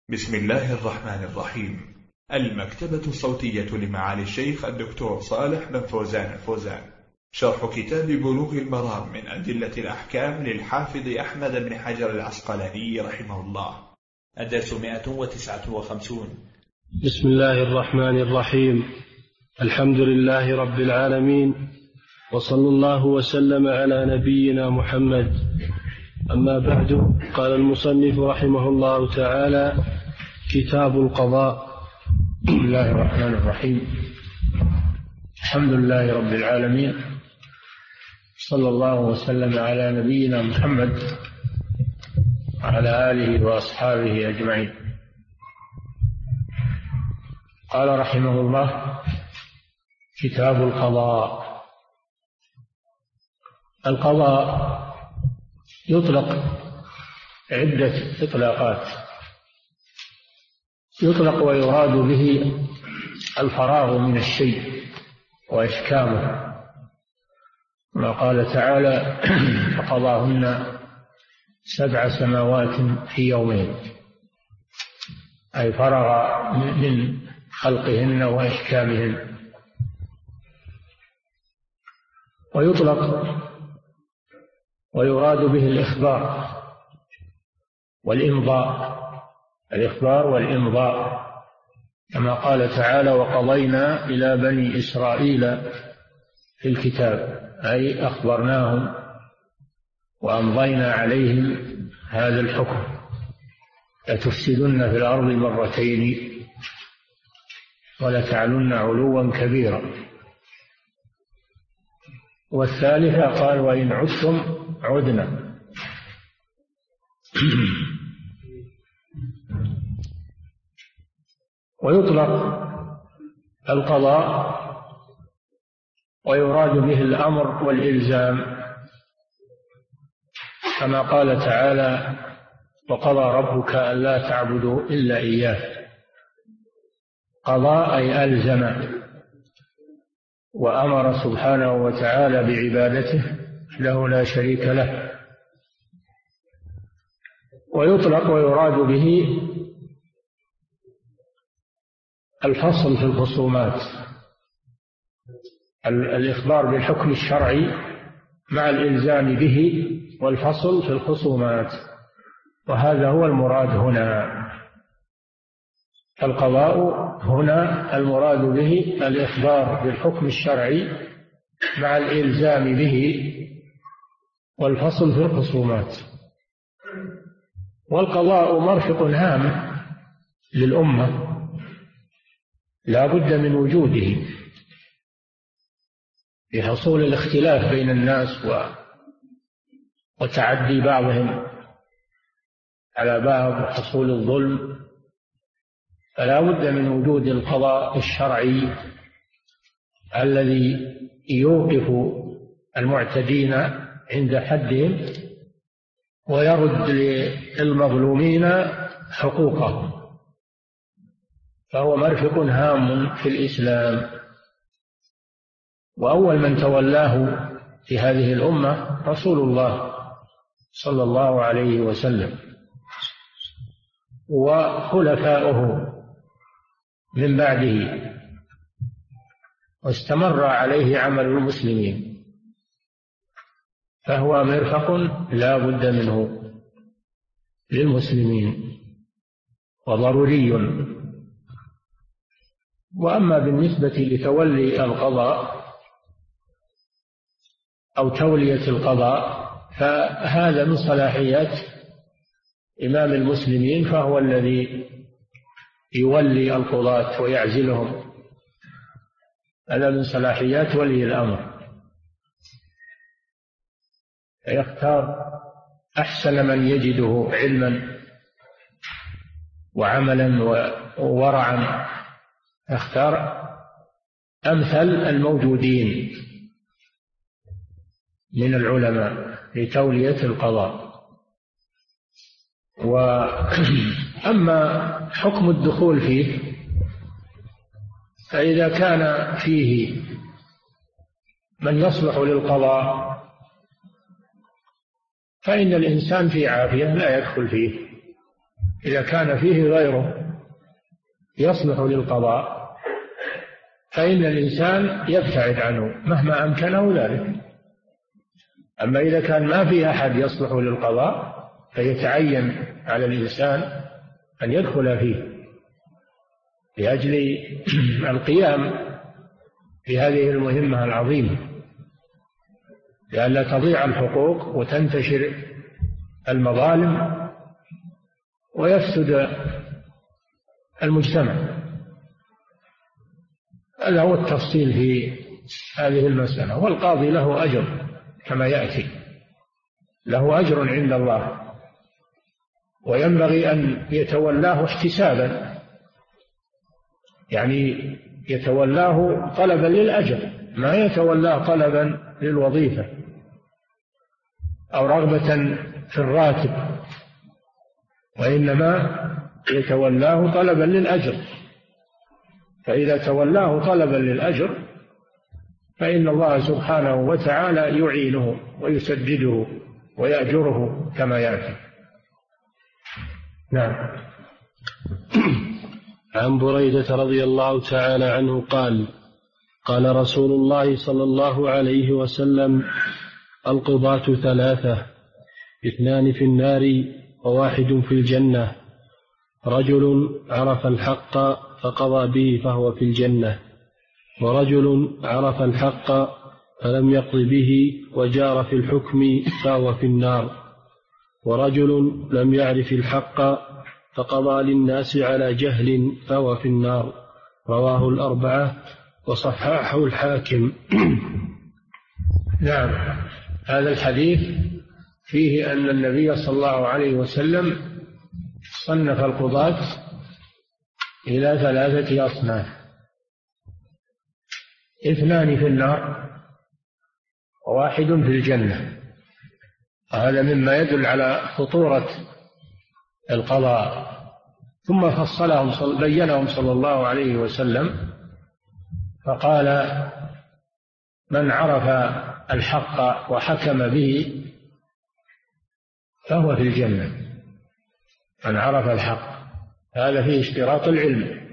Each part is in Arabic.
بسم الله الرحمن الرحيم. المكتبة الصوتية لمعالي الشيخ الدكتور صالح بن فوزان الفوزان، شرح كتاب بلوغ المرام من أدلة الأحكام للحافظ أحمد بن حجر العسقلاني رحمه الله. الدرس 159. بسم الله الرحمن الرحيم. الحمد لله رب العالمين، وصلى الله وسلم على نبينا محمد. أما بعد، قال المصنف رحمه الله تعالى: كتاب القضاء. بسم الله الرحمن الرحيم. الحمد لله رب العالمين، صلى الله وسلم على نبينا محمد وعلى آله وأصحابه أجمعين. قال رحمه الله: كتاب القضاء. القضاء يطلق عدة إطلاقات. يطلق ويراد به الفراغ من الشيء وإحكامه، ما قال تعالى: فقضاهن 7 سماوات في يومين، أي فرغ من خلقهن وإحكامهن. ويطلق ويراد به الإخبار والإمضاء، الإخبار والإمضاء، كما قال تعالى: وقضينا إلى بني إسرائيل في الكتاب، أي أخبرناهم وأمضينا عليهم هذا الحكم: لتفسدن في الأرض مرتين ولتعلن علوا كبيرا. والثالثة قال: وإن عدتم عدنا. ويطلق القضاء ويراد به الأمر والإلزام، كما قال تعالى: وقضى ربك ألا تعبدوا إلا إياه. قضى أي ألزم، وأمر سبحانه وتعالى بعبادته له لا شريك له. ويطلق ويراد به الفصل في الخصومات، الإخبار بالحكم الشرعي مع الإلزام به والفصل في الخصومات، وهذا هو المراد هنا. القضاء هنا المراد به الإخبار بالحكم الشرعي مع الإلزام به والفصل في الخصومات. والقضاء مرفق هام للأمة لا بد من وجوده لحصول الاختلاف بين الناس وتعدي بعضهم على بعض وحصول الظلم، فلا بد من وجود القضاء الشرعي الذي يوقف المعتدين عند حدهم ويرد للمظلومين حقوقهم، فهو مرفق هام في الإسلام. وأول من تولاه في هذه الأمة رسول الله صلى الله عليه وسلم وخلفاؤه من بعده، واستمر عليه عمل المسلمين، فهو مرفق لا بد منه للمسلمين وضروري. وأما بالنسبة لتولي القضاء أو تولية القضاء، فهذا من صلاحيات إمام المسلمين، فهو الذي يولي القضاة ويعزلهم، هذا من صلاحيات ولي الأمر، فيختار أحسن من يجده علما وعملا وورعا، يختار أمثل الموجودين من العلماء لتولية القضاء. وأما حكم الدخول فيه، فإذا كان فيه من يصلح للقضاء فإن الإنسان في عافية لا يدخل فيه، إذا كان فيه غيره يصلح للقضاء فإن الإنسان يبتعد عنه مهما أمكنه ذلك. أما إذا كان ما في أحد يصلح للقضاء فيتعين على الإنسان أن يدخل فيه لأجل القيام بهذه المهمة العظيمة، لئلا تضيع الحقوق وتنتشر المظالم ويفسد المجتمع. هذا هو التفصيل في هذه المسألة. والقاضي له أجر كما يأتي، له أجر عند الله، وينبغي أن يتولاه احتسابا، يعني يتولاه طلبا للأجر، ما يتولاه طلبا للوظيفة أو رغبة في الراتب، وإنما يتولاه طلبا للأجر. فإذا تولاه طلبا للأجر فإن الله سبحانه وتعالى يعينه ويسدده ويأجره كما يأتي. نعم. عن بريدة رضي الله تعالى عنه قال: قال رسول الله صلى الله عليه وسلم: القضاة ثلاثة، 2 في النار و1 في الجنة، رجل عرف الحق فقضى به فهو في الجنة، ورجل عرف الحق فلم يقض به وجار في الحكم فهو في النار، ورجل لم يعرف الحق فقضى للناس على جهل فهو في النار. رواه الأربعة وصححه الحاكم. نعم. هذا الحديث فيه أن النبي صلى الله عليه وسلم صنف القضاة إلى 3 أصناف: 2 في النار و1 في الجنة. هذا مما يدل على خطورة القضاء. ثم فصلهم بينهم صلى الله عليه وسلم فقال: من عرف الحق وحكم به فهو في الجنة. من عرف الحق، هذا فيه اشتراط العلم،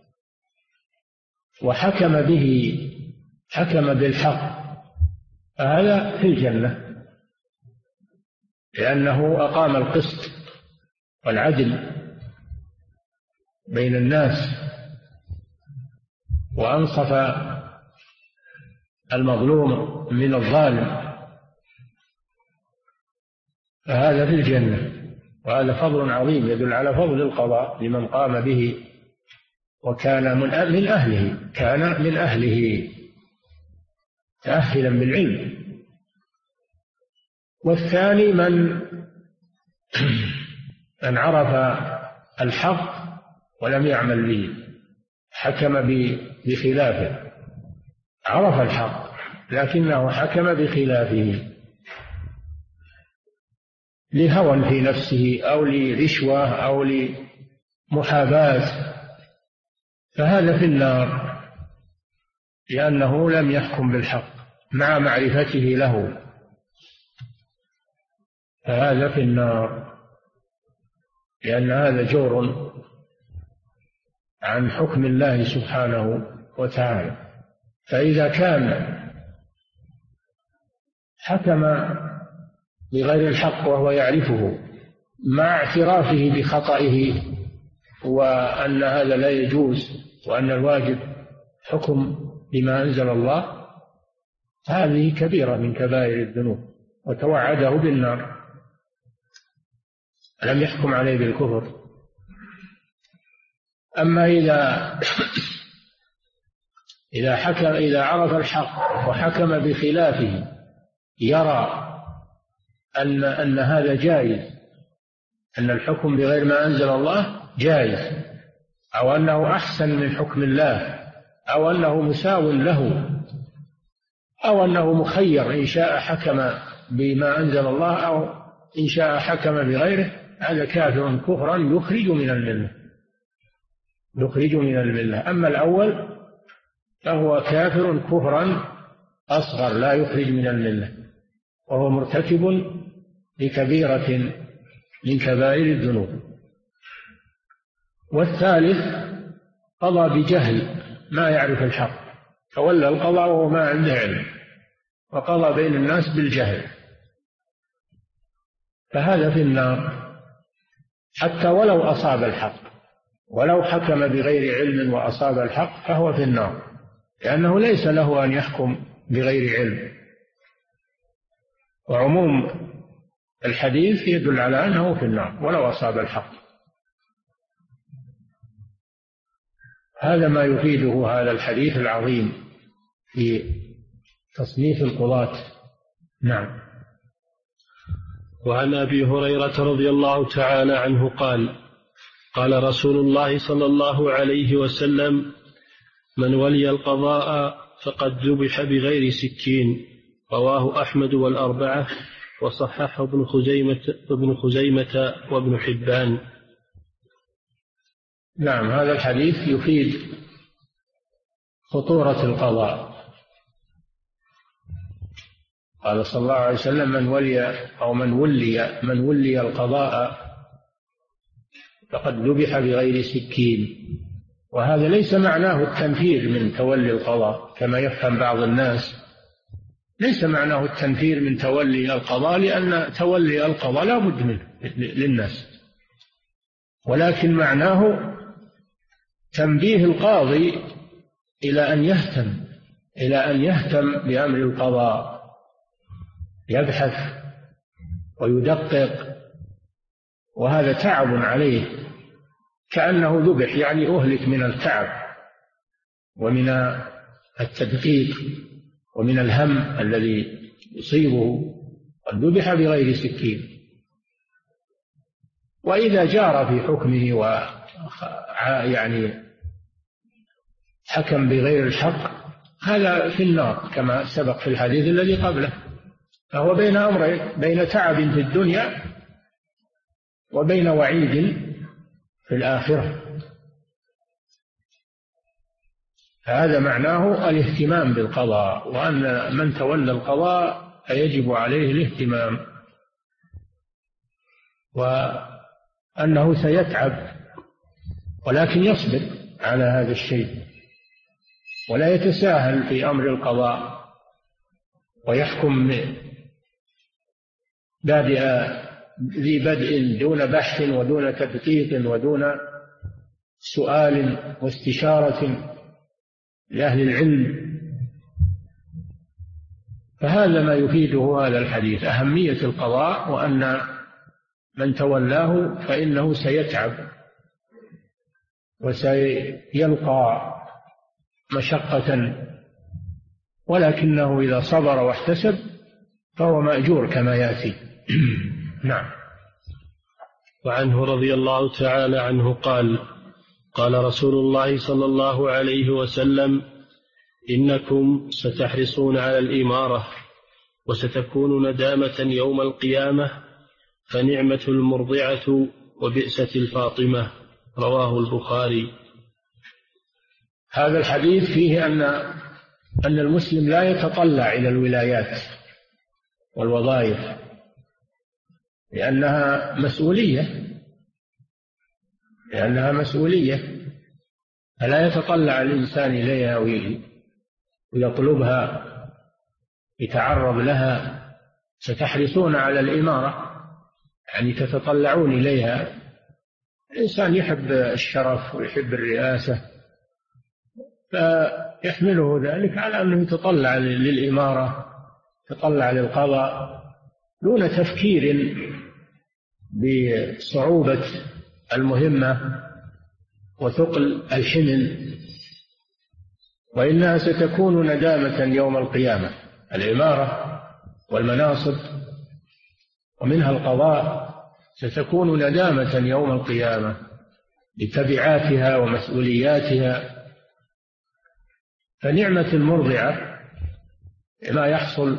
وحكم به، حكم بالحق، فهذا في الجنة، لأنه أقام القسط والعدل بين الناس وأنصف المظلوم من الظالم، فهذا في الجنة. وهذا فضل عظيم يدل على فضل القضاء لمن قام به وكان من أهله، كان من أهله تأهلا بالعلم. والثاني من عرف الحق ولم يعمل به، حكم بخلافه، عرف الحق لكنه حكم بخلافه لهوى في نفسه أو لرشوة أو لمحاباة، فهذا في النار لأنه لم يحكم بالحق مع معرفته له، فهذا في النار لأن هذا جور عن حكم الله سبحانه وتعالى. فإذا كان حكم بغير الحق وهو يعرفه مع اعترافه بخطئه وأن هذا لا يجوز وأن الواجب حكم بما أنزل الله، هذه كبيرة من كبائر الذنوب وتوعده بالنار، لم يحكم عليه بالكفر. أما إذا عرف الحق وحكم بخلافه، يرى أن هذا جائز، أن الحكم بغير ما أنزل الله جائز، أو أنه أحسن من حكم الله، أو أنه مساو له، أو أنه مخير إن شاء حكم بما أنزل الله أو إن شاء حكم بغيره، هذا كافر كفرا يخرج من الملة، يخرج من الملة. أما الأول فهو كافر كفرا أصغر لا يخرج من الملة، وهو مرتكب لكبيرة من كبائر الذنوب. والثالث قضى بجهل ما يعرف الحق، تولى القضاء وهو ما عنده علم، وقضى بين الناس بالجهل، فهذا في النار حتى ولو أصاب الحق، ولو حكم بغير علم وأصاب الحق فهو في النار، لأنه ليس له أن يحكم بغير علم. وعموم الحديث يدل على أنه في النار ولو أصاب الحق. هذا ما يفيده هذا الحديث العظيم في تصنيف القضاة. نعم. وعن أبي هريرة رضي الله تعالى عنه قال: قال رسول الله صلى الله عليه وسلم: من ولي القضاء فقد ذبح بغير سكين. رواه أحمد والأربعة، وصححه ابن خزيمة وابن حبان. نعم، هذا الحديث يفيد خطورة القضاء. قال صلى الله عليه وسلم: من ولي القضاء فقد ذبح بغير سكين. وهذا ليس معناه التنفير من تولي القضاء كما يفهم بعض الناس، ليس معناه التنفير من تولي القضاء، لأن تولي القضاء لا بد منه للناس، ولكن معناه تنبيه القاضي إلى أن يهتم بأمر القضاء، يبحث ويدقق، وهذا تعب عليه، كأنه ذبح، يعني أهلك من التعب ومن التدقيق ومن الهم الذي يصيبه، قد ذبح بغير سكين. وإذا جار في حكمه يعني حكم بغير الحق، هذا في النار كما سبق في الحديث الذي قبله، فهو بين أمرين: بين تعب في الدنيا وبين وعيد في الآخرة. هذا معناه الاهتمام بالقضاء، وأن من تولى القضاء فيجب عليه الاهتمام، وأنه سيتعب ولكن يصبر على هذا الشيء، ولا يتساهل في أمر القضاء ويحكم ذي بدء دون بحث ودون تدقيق ودون سؤال واستشارة لأهل العلم. فهذا ما يفيده هذا الحديث: أهمية القضاء، وأن من تولاه فإنه سيتعب وسيلقى مشقة، ولكنه إذا صبر واحتسب فهو مأجور كما يأتي. نعم. وعنه رضي الله تعالى عنه قال: قال رسول الله صلى الله عليه وسلم: إنكم ستحرصون على الإمارة وستكون ندامة يوم القيامة، فنعمة المرضعة وبئست الفاطمة. رواه البخاري. هذا الحديث فيه أن المسلم لا يتطلع إلى الولايات والوظائف، لأنها مسؤولية، فلا يتطلع الإنسان إليها ويطلبها، يتعرض لها. ستحرصون على الإمارة يعني تتطلعون إليها. الإنسان يحب الشرف ويحب الرئاسة، فيحمله ذلك على أنه يتطلع للإمارة، يتطلع للقضاء، دون تفكير بصعوبة المهمة وثقل الحمل. وإنها ستكون ندامة يوم القيامة، الإمارة والمناصب ومنها القضاء ستكون ندامة يوم القيامة لتبعاتها ومسؤولياتها. فنعمة المرضعة ما يحصل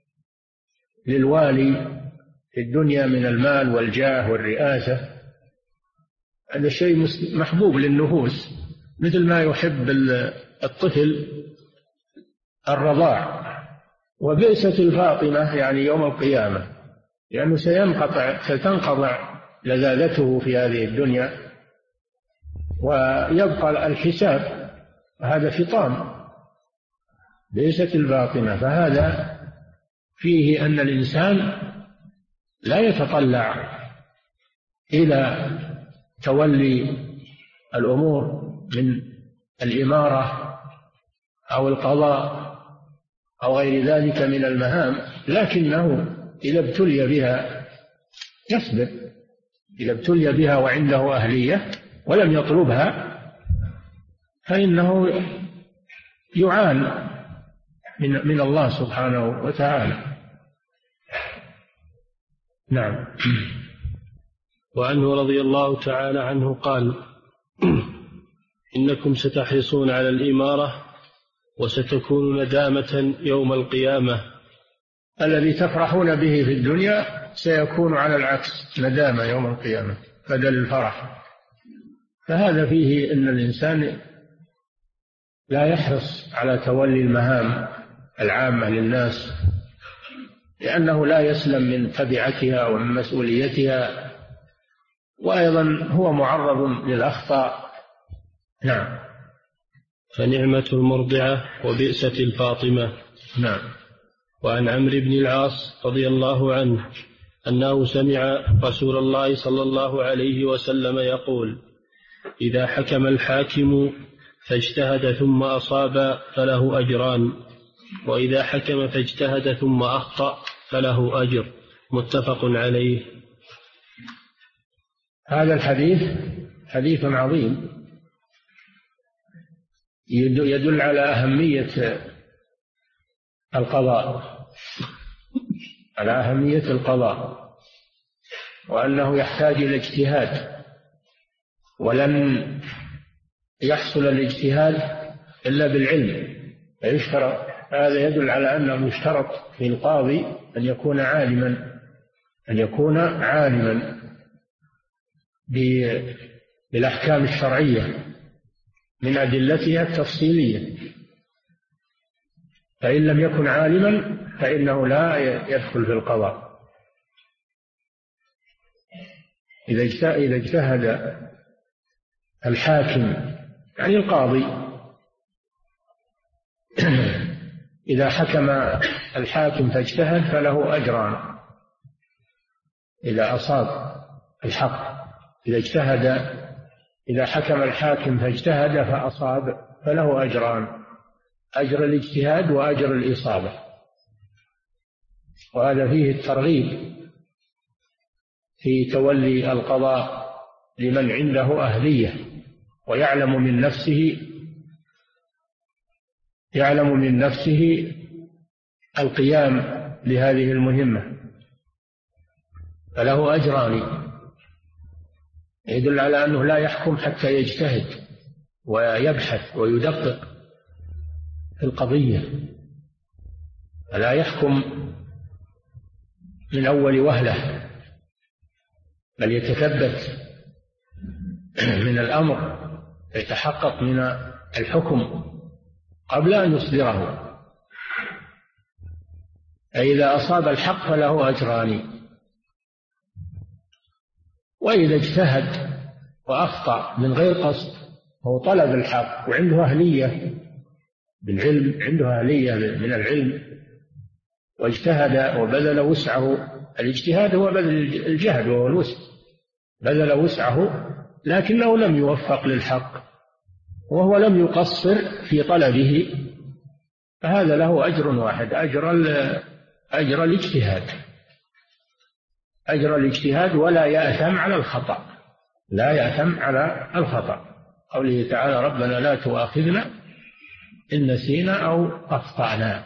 للوالي في الدنيا من المال والجاه والرئاسة، هذا شيء محبوب للنفوس، مثل ما يحب الطفل الرضاع. وبئست الفاطمة يعني يوم القيامة، لأنه ستنقطع لذاذته في هذه الدنيا ويبقى الحساب، هذا فطام ليست الباطنة. فهذا فيه أن الإنسان لا يتطلع إلى تولي الأمور من الإمارة أو القضاء أو غير ذلك من المهام، لكنه إذا ابتلي بها يصبر، إذا ابتلي بها وعنده أهلية ولم يطلبها فإنه يعان من الله سبحانه وتعالى. نعم. وعنه رضي الله تعالى عنه قال: إنكم ستحرصون على الإمارة وستكون ندامة يوم القيامة. الذي تفرحون به في الدنيا سيكون على العكس ندامة يوم القيامة بدل الفرح. فهذا فيه أن الإنسان لا يحرص على تولي المهام العامة للناس، لأنه لا يسلم من تبعتها ومن مسؤوليتها، وأيضا هو معرض للأخطاء. نعم. فنعمة المرضعة وبئسة الفاطمة. نعم. وعن عمرو بن العاص رضي الله عنه أنه سمع رسول الله صلى الله عليه وسلم يقول: إذا حكم الحاكم فاجتهد ثم أصاب فله أجران، وإذا حكم فاجتهد ثم أخطأ فله أجر. متفق عليه. هذا الحديث حديث عظيم يدل على أهمية القضاء، على أهمية القضاء، وأنه يحتاج إلى اجتهاد، ولن يحصل الاجتهاد إلا بالعلم. فيشترط، هذا يدل على أنه يشترط في القاضي أن يكون عالما، أن يكون عالما بالأحكام الشرعية من أدلتها التفصيلية. فإن لم يكن عالما فإنه لا يدخل في القضاء. إذا اجتهد الحاكم يعني القاضي، إذا حكم الحاكم فاجتهد فله أجران إذا أصاب الحق. إذا حكم الحاكم فاجتهد فأصاب فله أجران: أجر الاجتهاد وأجر الإصابة. وهذا فيه الترغيب في تولي القضاء لمن عنده أهلية ويعلم من نفسه القيام بهذه المهمة، فله أجران. يدل على أنه لا يحكم حتى يجتهد ويبحث ويدقق في القضية، فلا يحكم من أول وهلة، بل يتثبت من الأمر، يتحقق من الحكم قبل أن يصدره. فإذا أصاب الحق فله أجران، وإذا اجتهد وأخطأ من غير قصد، هو طلب الحق وعنده أهلية بالعلم، عنده أهلية من العلم، واجتهد وبذل وسعه. الاجتهاد هو بذل الجهد وهو الوسع، بذل وسعه لكنه لم يوفق للحق وهو لم يقصر في طلبه، فهذا له أجر واحد: أجر الاجتهاد، ولا يأثم على الخطأ، لا يأثم على الخطأ. قوله تعالى: ربنا لا تؤاخذنا إن نسينا أو أخطأنا.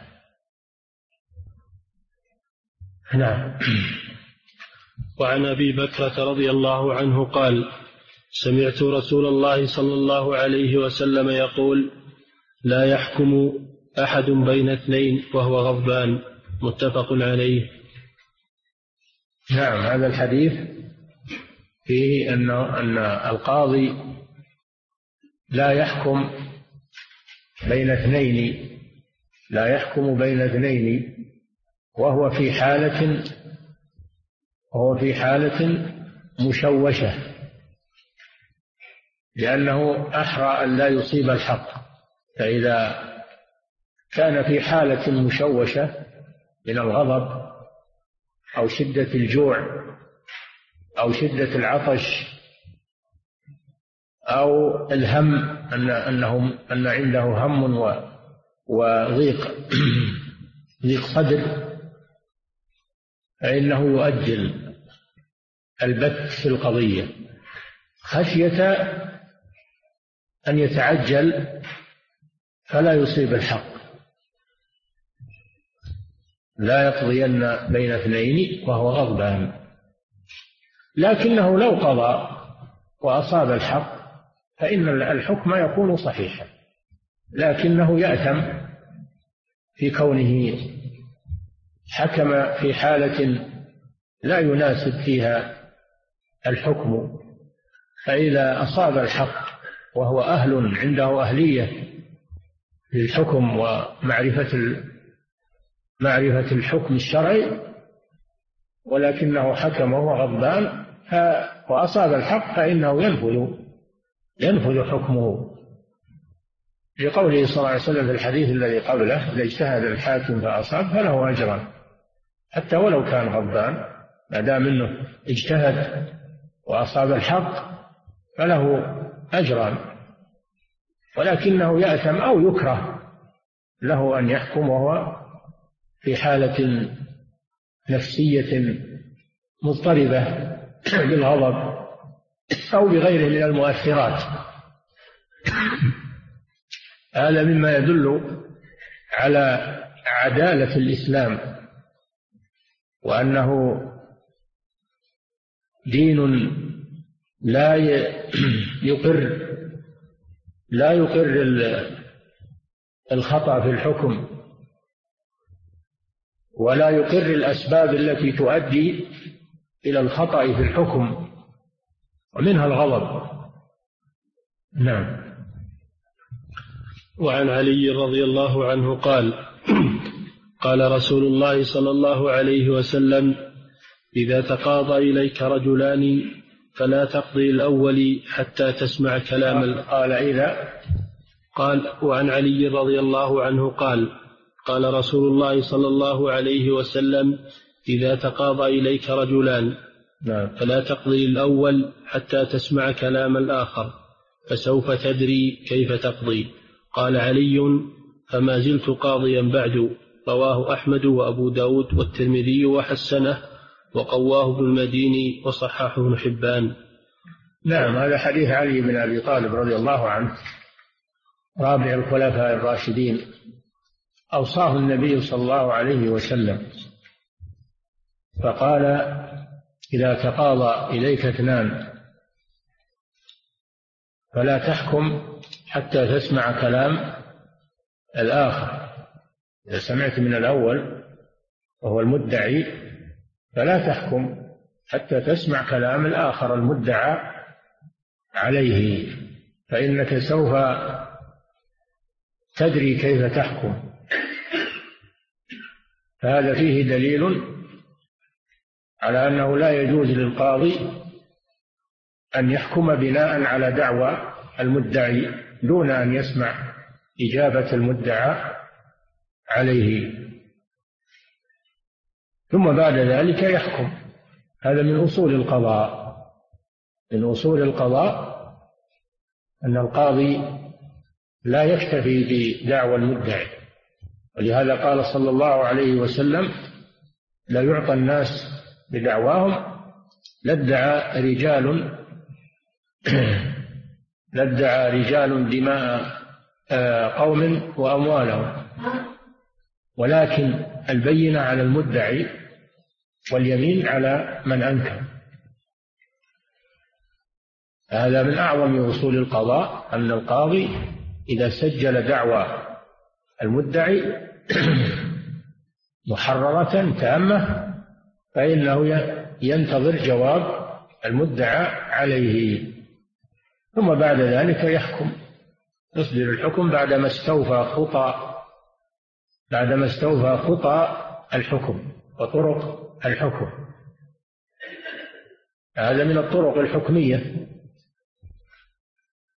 نعم. وعن أبي بكرة رضي الله عنه قال: سمعت رسول الله صلى الله عليه وسلم يقول: لا يحكم أحد بين اثنين وهو غضبان. متفق عليه. نعم. هذا الحديث فيه أن القاضي لا يحكم بين اثنين وهو في حالة مشوشة، لأنه أحرى أن لا يصيب الحق. فإذا كان في حالة مشوشة من الغضب أو شدة الجوع أو شدة العطش أو الهم، أن عنده هم وضيق صدر، فإنه يؤجل البت في القضية خشية أن يتعجل فلا يصيب الحق. لا يقضين بين اثنين وهو غضبان. لكنه لو قضى وأصاب الحق فإن الحكم يكون صحيحا، لكنه يأثم في كونه حكم في حالة لا يناسب فيها الحكم. فإذا أصاب الحق وهو أهل عنده أهلية للحكم ومعرفة الحكم الشرعي، ولكنه حكم وهو غضبان وأصاب الحق، فإنه ينفذ حكمه، لقوله صلى الله عليه وسلم في الحديث الذي قبله: إذا اجتهد الحاكم فأصاب فله أجران، حتى ولو كان غضبان، ما دام أنه اجتهد وأصاب الحق فله أجران. ولكنه يأثم أو يكره له أن يحكم وهو في حالة نفسية مضطربة بالغضب أو بغيره من المؤثرات. هذا مما يدل على عدالة الإسلام، وأنه دين لا يقر الخطأ في الحكم، ولا يقر الأسباب التي تؤدي إلى الخطأ في الحكم، ومنها الغضب. نعم. وعن علي رضي الله عنه قال: قال رسول الله صلى الله عليه وسلم: إذا تقاضى إليك رجلان فلا تقضي الأول حتى تسمع كلام قال. وعن علي رضي الله عنه قال: قال رسول الله صلى الله عليه وسلم: إذا تقاضى إليك رجلان فلا تقضي الأول حتى تسمع كلام الآخر، فسوف تدري كيف تقضي. قال علي: فما زلت قاضيا بعد. رواه أحمد وأبو داود والترمذي وحسنه، وقواه ابن المديني وصححه ابن حبان. نعم، هذا حديث علي بن أبي طالب رضي الله عنه، رابع الخلفاء الراشدين. أوصاه النبي صلى الله عليه وسلم فقال: إذا تقاضى إليك اثنان فلا تحكم حتى تسمع كلام الآخر. إذا سمعت من الأول وهو المدعي فلا تحكم حتى تسمع كلام الآخر المدعى عليه، فإنك سوف تدري كيف تحكم. فهذا فيه دليل على أنه لا يجوز للقاضي أن يحكم بناء على دعوى المدعي دون أن يسمع إجابة المدعى عليه، ثم بعد ذلك يحكم. هذا من أصول القضاء. من أصول القضاء أن القاضي لا يكتفي بدعوى المدعي، ولهذا قال صلى الله عليه وسلم: لا يعطى الناس بدعواهم لادعى رجال دماء قوم وأموالهم، ولكن البينة على المدعي واليمين على من أنكر. هذا من أعظم أصول القضاء، أن القاضي إذا سجل دعوى المدعي محررة تامة فإنه ينتظر جواب المدعى عليه، ثم بعد ذلك يحكم، يصدر الحكم بعدما استوفى خطى الحكم وطرق الحكم. هذا من الطرق الحكمية.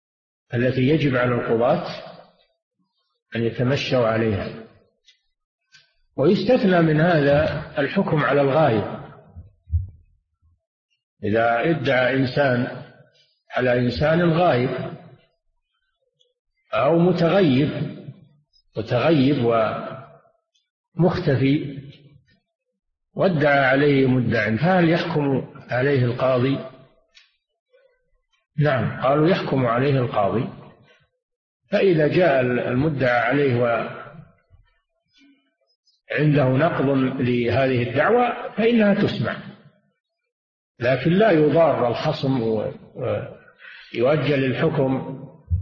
التي يجب على القضاة أن يتمشوا عليها. ويستثنى من هذا الحكم على الغائب. إذا ادعى إنسان على إنسان غائب أو متغيب ومختفي وادعى عليه مدع، فهل يحكم عليه القاضي؟ نعم، قالوا يحكم عليه القاضي. فإذا جاء المدعى عليه وعنده نقض لهذه الدعوة فإنها تسمع، لكن لا يضار الخصم ويؤجل الحكم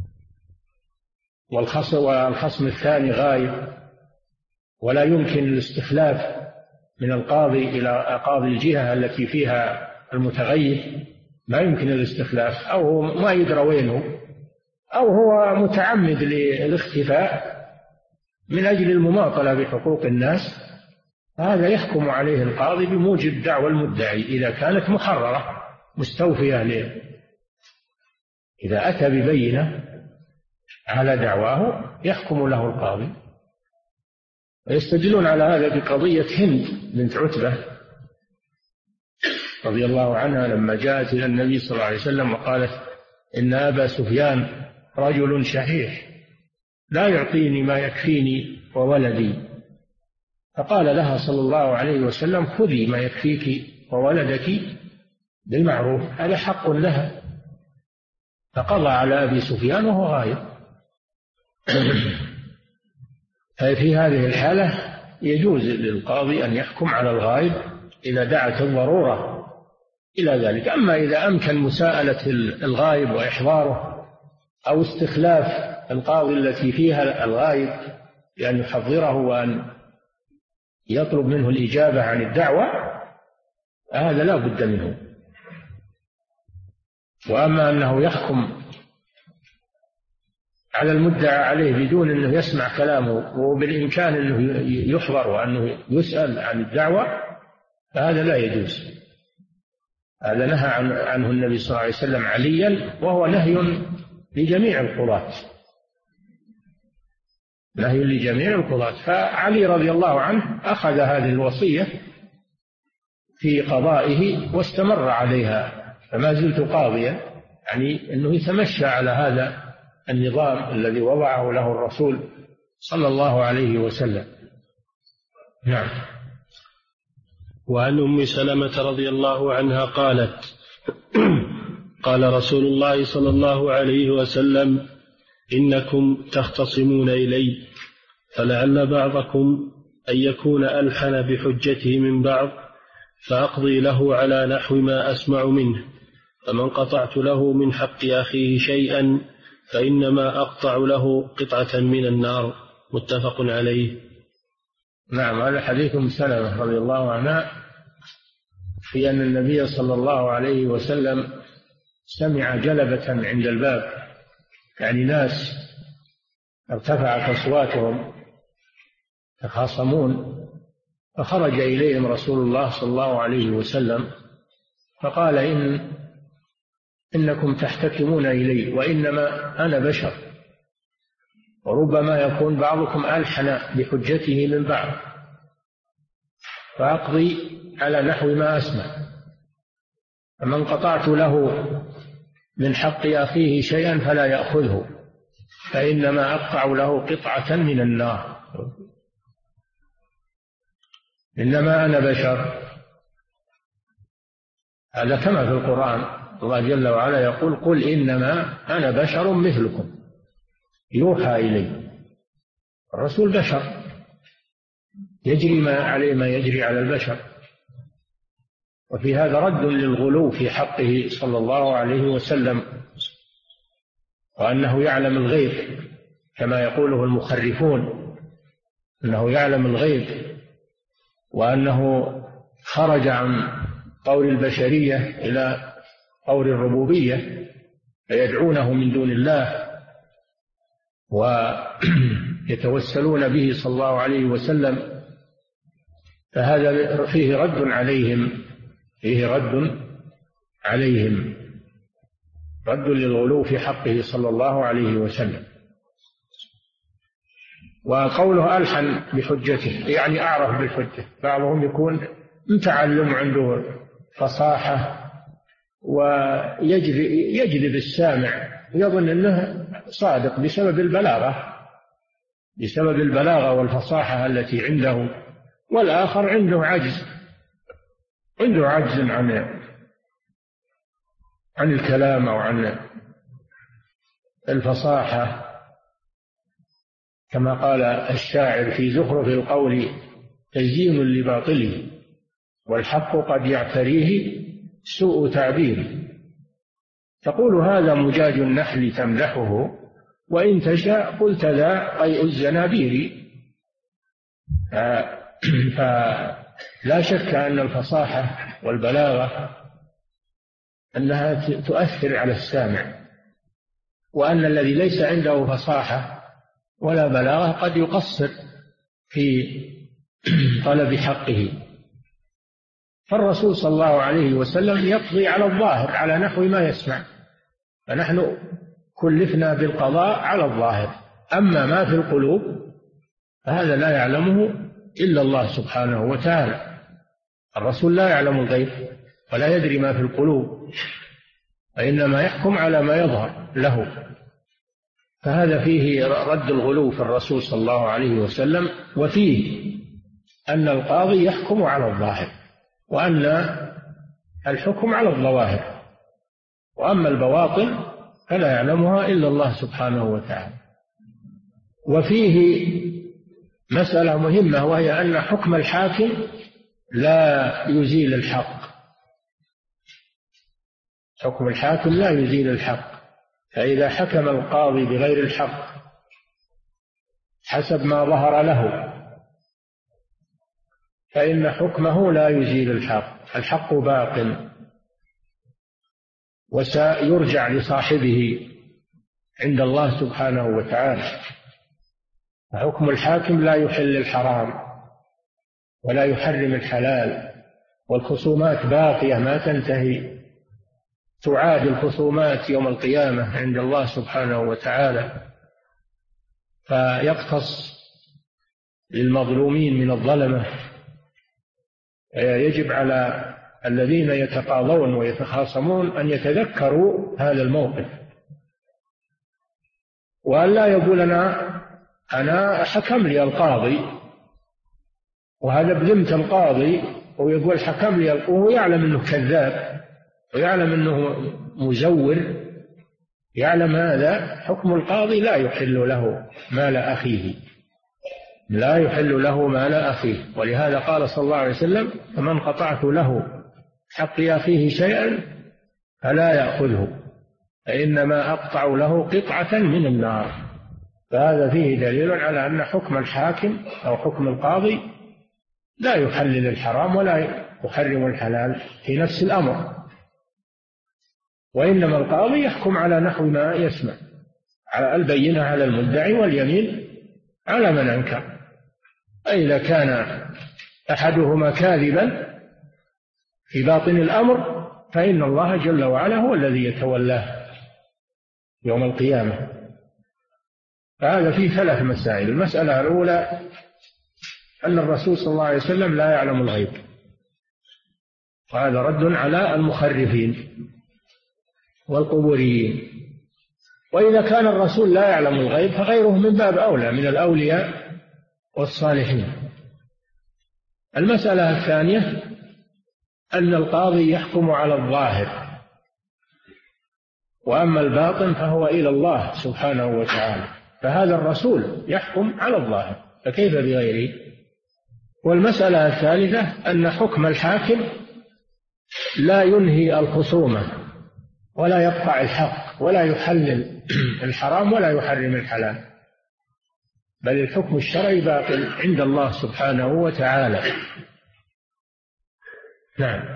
والخصم الثاني غايب، ولا يمكن الاستخلاف من القاضي إلى قاضي الجهة التي فيها المتغيب، ما يمكن الاستخلاف، أو هو ما يدرى وينه، أو هو متعمد للاختفاء من أجل المماطلة بحقوق الناس. هذا يحكم عليه القاضي بموجب دعوى المدعي إذا كانت محررة مستوفية له. إذا أتى ببينة على دعواه يحكم له القاضي. ويستدلون على هذا بقضية هند بنت عتبة رضي الله عنها لما جاءت إلى النبي صلى الله عليه وسلم وقالت إن أبا سفيان رجل شحيح لا يعطيني ما يكفيني وولدي، فقال لها صلى الله عليه وسلم خذي ما يكفيك وولدك بالمعروف، هذا حق لها. فقضى على أبي سفيان وهو غائب. في هذه الحالة يجوز للقاضي أن يحكم على الغائب إذا دعت الضرورة إلى ذلك. أما إذا أمكن مساءلة الغائب وإحضاره أو استخلاف القاضي التي فيها الغائب بأن يحضره وأن يطلب منه الإجابة عن الدعوة، هذا لا بد منه. وأما أنه يحكم على المدعى عليه بدون أنه يسمع كلامه وبالإمكان أنه يحضر وأنه يسأل عن الدعوة، فهذا لا يجوز. هذا نهى عنه النبي صلى الله عليه وسلم عليا، وهو نهي لجميع القضاة، نهي لجميع القضاة. فعلي رضي الله عنه أخذ هذه الوصية في قضائه واستمر عليها، فما زلت قاضيا، يعني أنه يتمشى على هذا النظام الذي وضعه له الرسول صلى الله عليه وسلم. نعم. وعن أم سلمة رضي الله عنها قالت قال رسول الله صلى الله عليه وسلم إنكم تختصمون إلي، فلعل بعضكم أن يكون ألحن بحجته من بعض، فأقضي له على نحو ما أسمع منه، فمن قطعت له من حق أخيه شيئا فإنما أقطع له قطعة من النار. متفق عليه. نعم، هذا حديث أم سلمة رضي الله عنها في أن النبي صلى الله عليه وسلم سمع جلبة عند الباب، يعني ناس ارتفعت أصواتهم يتخاصمون، فخرج إليهم رسول الله صلى الله عليه وسلم فقال إنكم تحتكمون إلي وإنما أنا بشر، وربما يكون بعضكم ألحن بحجته من بعض، فأقضي على نحو ما أسمع، فمن قطعت له من حق أخيه شيئا فلا يأخذه، فإنما أقطع له قطعة من النار. إنما أنا بشر، هذا كما في القرآن الله جل وعلا يقول قل إنما أنا بشر مثلكم يوحى إلي. الرسول بشر يجري عليه ما يجري على البشر، وفي هذا رد للغلو في حقه صلى الله عليه وسلم، وأنه يعلم الغيب كما يقوله المخرفون، أنه يعلم الغيب، وأنه خرج عن قول البشرية إلى قول الربوبية، فيدعونه من دون الله ويتوسلون به صلى الله عليه وسلم، فهذا فيه رد عليهم، فيه رد عليهم. رد للغلو في حقه صلى الله عليه وسلم. وقوله ألحن بحجته يعني أعرف بالحجة. بعضهم يكون متعلم عنده فصاحة ويجذب السامع يظن أنه صادق بسبب البلاغة والفصاحة التي عنده، والآخر عنده عجز عن الكلام أو عن الفصاحة، كما قال الشاعر في زخرف القول تزيين لباطله والحق قد يعتريه سوء تعبير. تقول هذا مجاج النحل تمدحه وإن تشاء قلت ذا قيء الزنابير. فلا شك أن الفصاحة والبلاغة أنها تؤثر على السامع، وأن الذي ليس عنده فصاحة ولا بلاغة قد يقصر في طلب حقه. فالرسول صلى الله عليه وسلم يقضي على الظاهر على نحو ما يسمع، فنحن كلفنا بالقضاء على الظاهر، أما ما في القلوب فهذا لا يعلمه إلا الله سبحانه وتعالى. الرسول لا يعلم الغيب ولا يدري ما في القلوب، وإنما يحكم على ما يظهر له. فهذا فيه رد الغلو في الرسول صلى الله عليه وسلم، وفيه أن القاضي يحكم على الظاهر، وأن الحكم على الظواهر، وأما البواطن فلا يعلمها إلا الله سبحانه وتعالى. وفيه مسألة مهمة، وهي أن حكم الحاكم لا يزيل الحق. حكم الحاكم لا يزيل الحق، فإذا حكم القاضي بغير الحق حسب ما ظهر له فإن حكمه لا يزيل الحق، الحق باق وسيرجع لصاحبه عند الله سبحانه وتعالى. حكم الحاكم لا يحل الحرام ولا يحرم الحلال، والخصومات باقية ما تنتهي، تعاد الخصومات يوم القيامة عند الله سبحانه وتعالى، فيقتص للمظلومين من الظلمة. يجب على الذين يتقاضون ويتخاصمون أن يتذكروا هذا الموقف، وأن لا يقول أنا حكم لي القاضي، وهذا بذمة القاضي، ويقول حكم لي، وهو يعلم أنه كذاب ويعلم أنه مزور، يعلم هذا. حكم القاضي لا يحل له مال أخيه، لا يحل له مال أخيه. ولهذا قال صلى الله عليه وسلم: فمن قطعت له حق أخيه شيئا فلا يأخذه، فإنما أقطع له قطعة من النار. فهذا فيه دليل على أن حكم الحاكم أو حكم القاضي لا يحلل الحرام ولا يحرم الحلال في نفس الأمر، وإنما القاضي يحكم على نحو ما يسمع، على البينة على المدعي واليمين على من أنكر. فإذا كان أحدهما كاذبا في باطن الأمر فإن الله جل وعلا هو الذي يتولاه يوم القيامة. فهذا فيه 3 مسائل. المسألة الأولى أن الرسول صلى الله عليه وسلم لا يعلم الغيب، وهذا رد على المخرفين والقبوريين. وإذا كان الرسول لا يعلم الغيب فغيره من باب أولى من الأولياء والصالحين. المسألة الثانية أن القاضي يحكم على الظاهر، وأما الباطن فهو إلى الله سبحانه وتعالى، فهذا الرسول يحكم على الظاهر، فكيف بغيره؟ والمسألة الثالثة أن حكم الحاكم لا ينهي الخصومة ولا يقطع الحق ولا يحلل الحرام ولا يحرم الحلال، بل الحكم الشرعي باق عند الله سبحانه وتعالى. نعم.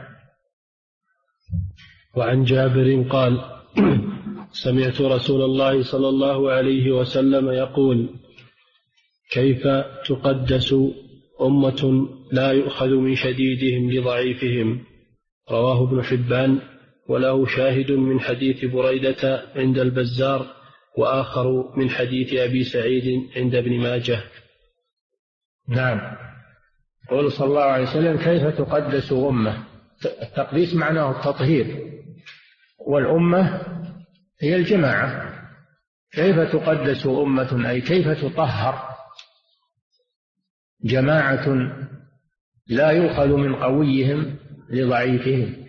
وعن جابر قال: سمعت رسول الله صلى الله عليه وسلم يقول: كيف تقدس أمة لا يؤخذ من شديدهم لضعيفهم؟ رواه ابن حبان وله شاهد من حديث بريدة عند البزار، وآخر من حديث أبي سعيد عند ابن ماجه. نعم. قول صلى الله عليه وسلم: كيف تقدس أمة؟ التقديس معناه التطهير، والأمة هي الجماعة. كيف تقدس أمة أي كيف تطهر جماعة لا يؤخذ من قويهم لضعيفهم.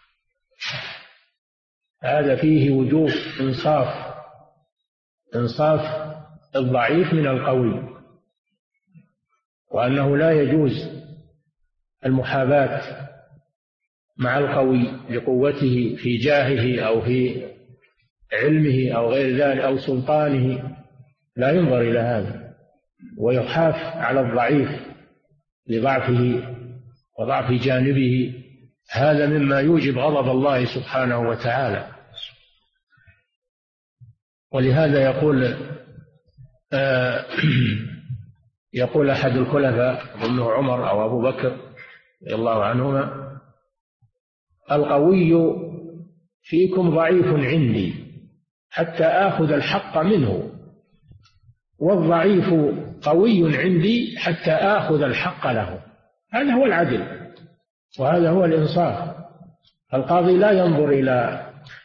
هذا فيه وجوب إنصاف الضعيف من القوي، وأنه لا يجوز المحاباة مع القوي لقوته في جاهه أو في علمه أو غير ذلك أو سلطانه، لا ينظر إلى هذا، ويحاف على الضعيف لضعفه وضعف جانبه. هذا مما يوجب غضب الله سبحانه وتعالى. ولهذا يقول أحد الخلفاء أظنه عمر أو أبو بكر رضي الله عنهما: القوي فيكم ضعيف عندي حتى آخذ الحق منه، والضعيف قوي عندي حتى آخذ الحق له. هذا هو العدل وهذا هو الإنصاف. القاضي لا ينظر إلى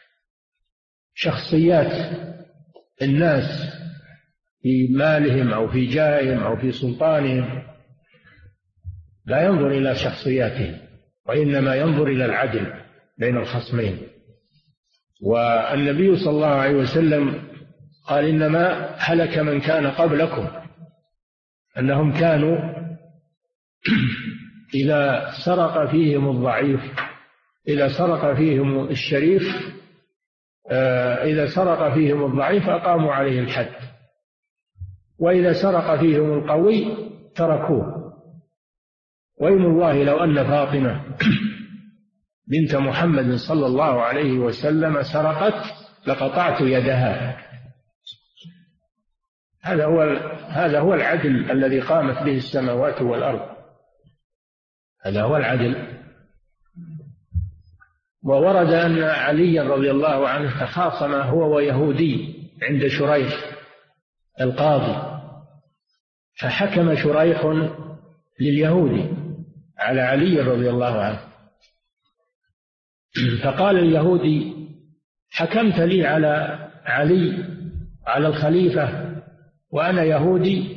شخصيات الناس في مالهم أو في جاههم أو في سلطانهم، لا ينظر إلى شخصياتهم، وإنما ينظر إلى العدل بين الخصمين. والنبي صلى الله عليه وسلم قال: إنما هلك من كان قبلكم أنهم كانوا إذا سرق فيهم الضعيف، إذا سرق فيهم الشريف، إذا سرق فيهم الضعيف أقاموا عليه الحد، وإذا سرق فيهم القوي تركوه. وأيم الله لو أن فاطمة بنت محمد صلى الله عليه وسلم سرقت لقطعت يدها. هذا هو العدل الذي قامت به السماوات والأرض. هذا هو العدل. وورد أن علي رضي الله عنه تخاصم هو ويهودي عند شريح القاضي، فحكم شريح لليهودي على علي رضي الله عنه، فقال اليهودي: حكمت لي على علي على الخليفة وأنا يهودي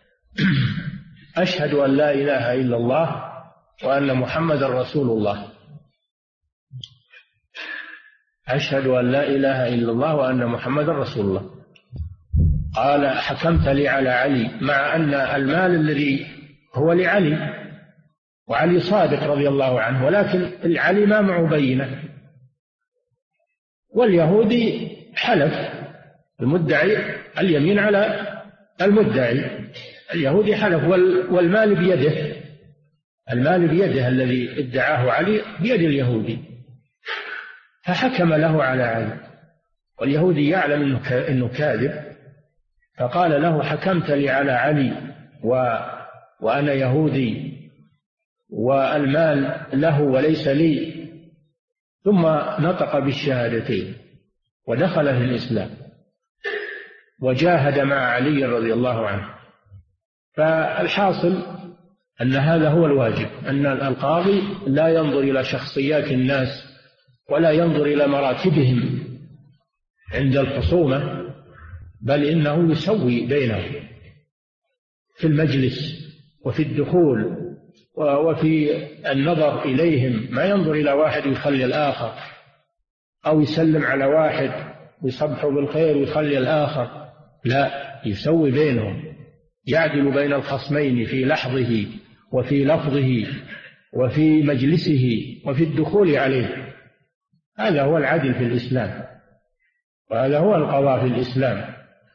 أشهد أن لا إله إلا الله وأن محمد رسول الله. أشهد أن لا إله إلا الله وأن محمد رسول الله. قال: حكمت لي على علي، مع أن المال الذي هو لعلي، وعلي صادق رضي الله عنه، ولكن علي ما معه بينة. واليهودي حلف، المدعي اليمين على المدعي، اليهودي حلف والمال بيده، المال بيده الذي ادعاه علي بيد اليهودي، فحكم له على علي، واليهودي يعلم أنه كاذب، فقال له: حكمت لي على علي وأنا يهودي والمال له وليس لي. ثم نطق بالشهادتين ودخل في الإسلام وجاهد مع علي رضي الله عنه. فالحاصل أن هذا هو الواجب، أن القاضي لا ينظر إلى شخصيات الناس ولا ينظر إلى مراتبهم عند الخصومة، بل إنه يسوي بينهم في المجلس وفي الدخول وفي النظر إليهم. ما ينظر إلى واحد ويخلي الآخر، أو يسلم على واحد ويصبحه بالخير ويخلي الآخر، لا، يسوي بينهم، يعدل بين الخصمين في لحظه وفي لفظه وفي مجلسه وفي الدخول عليه. هذا هو العدل في الإسلام، وهذا هو القضاء في الإسلام.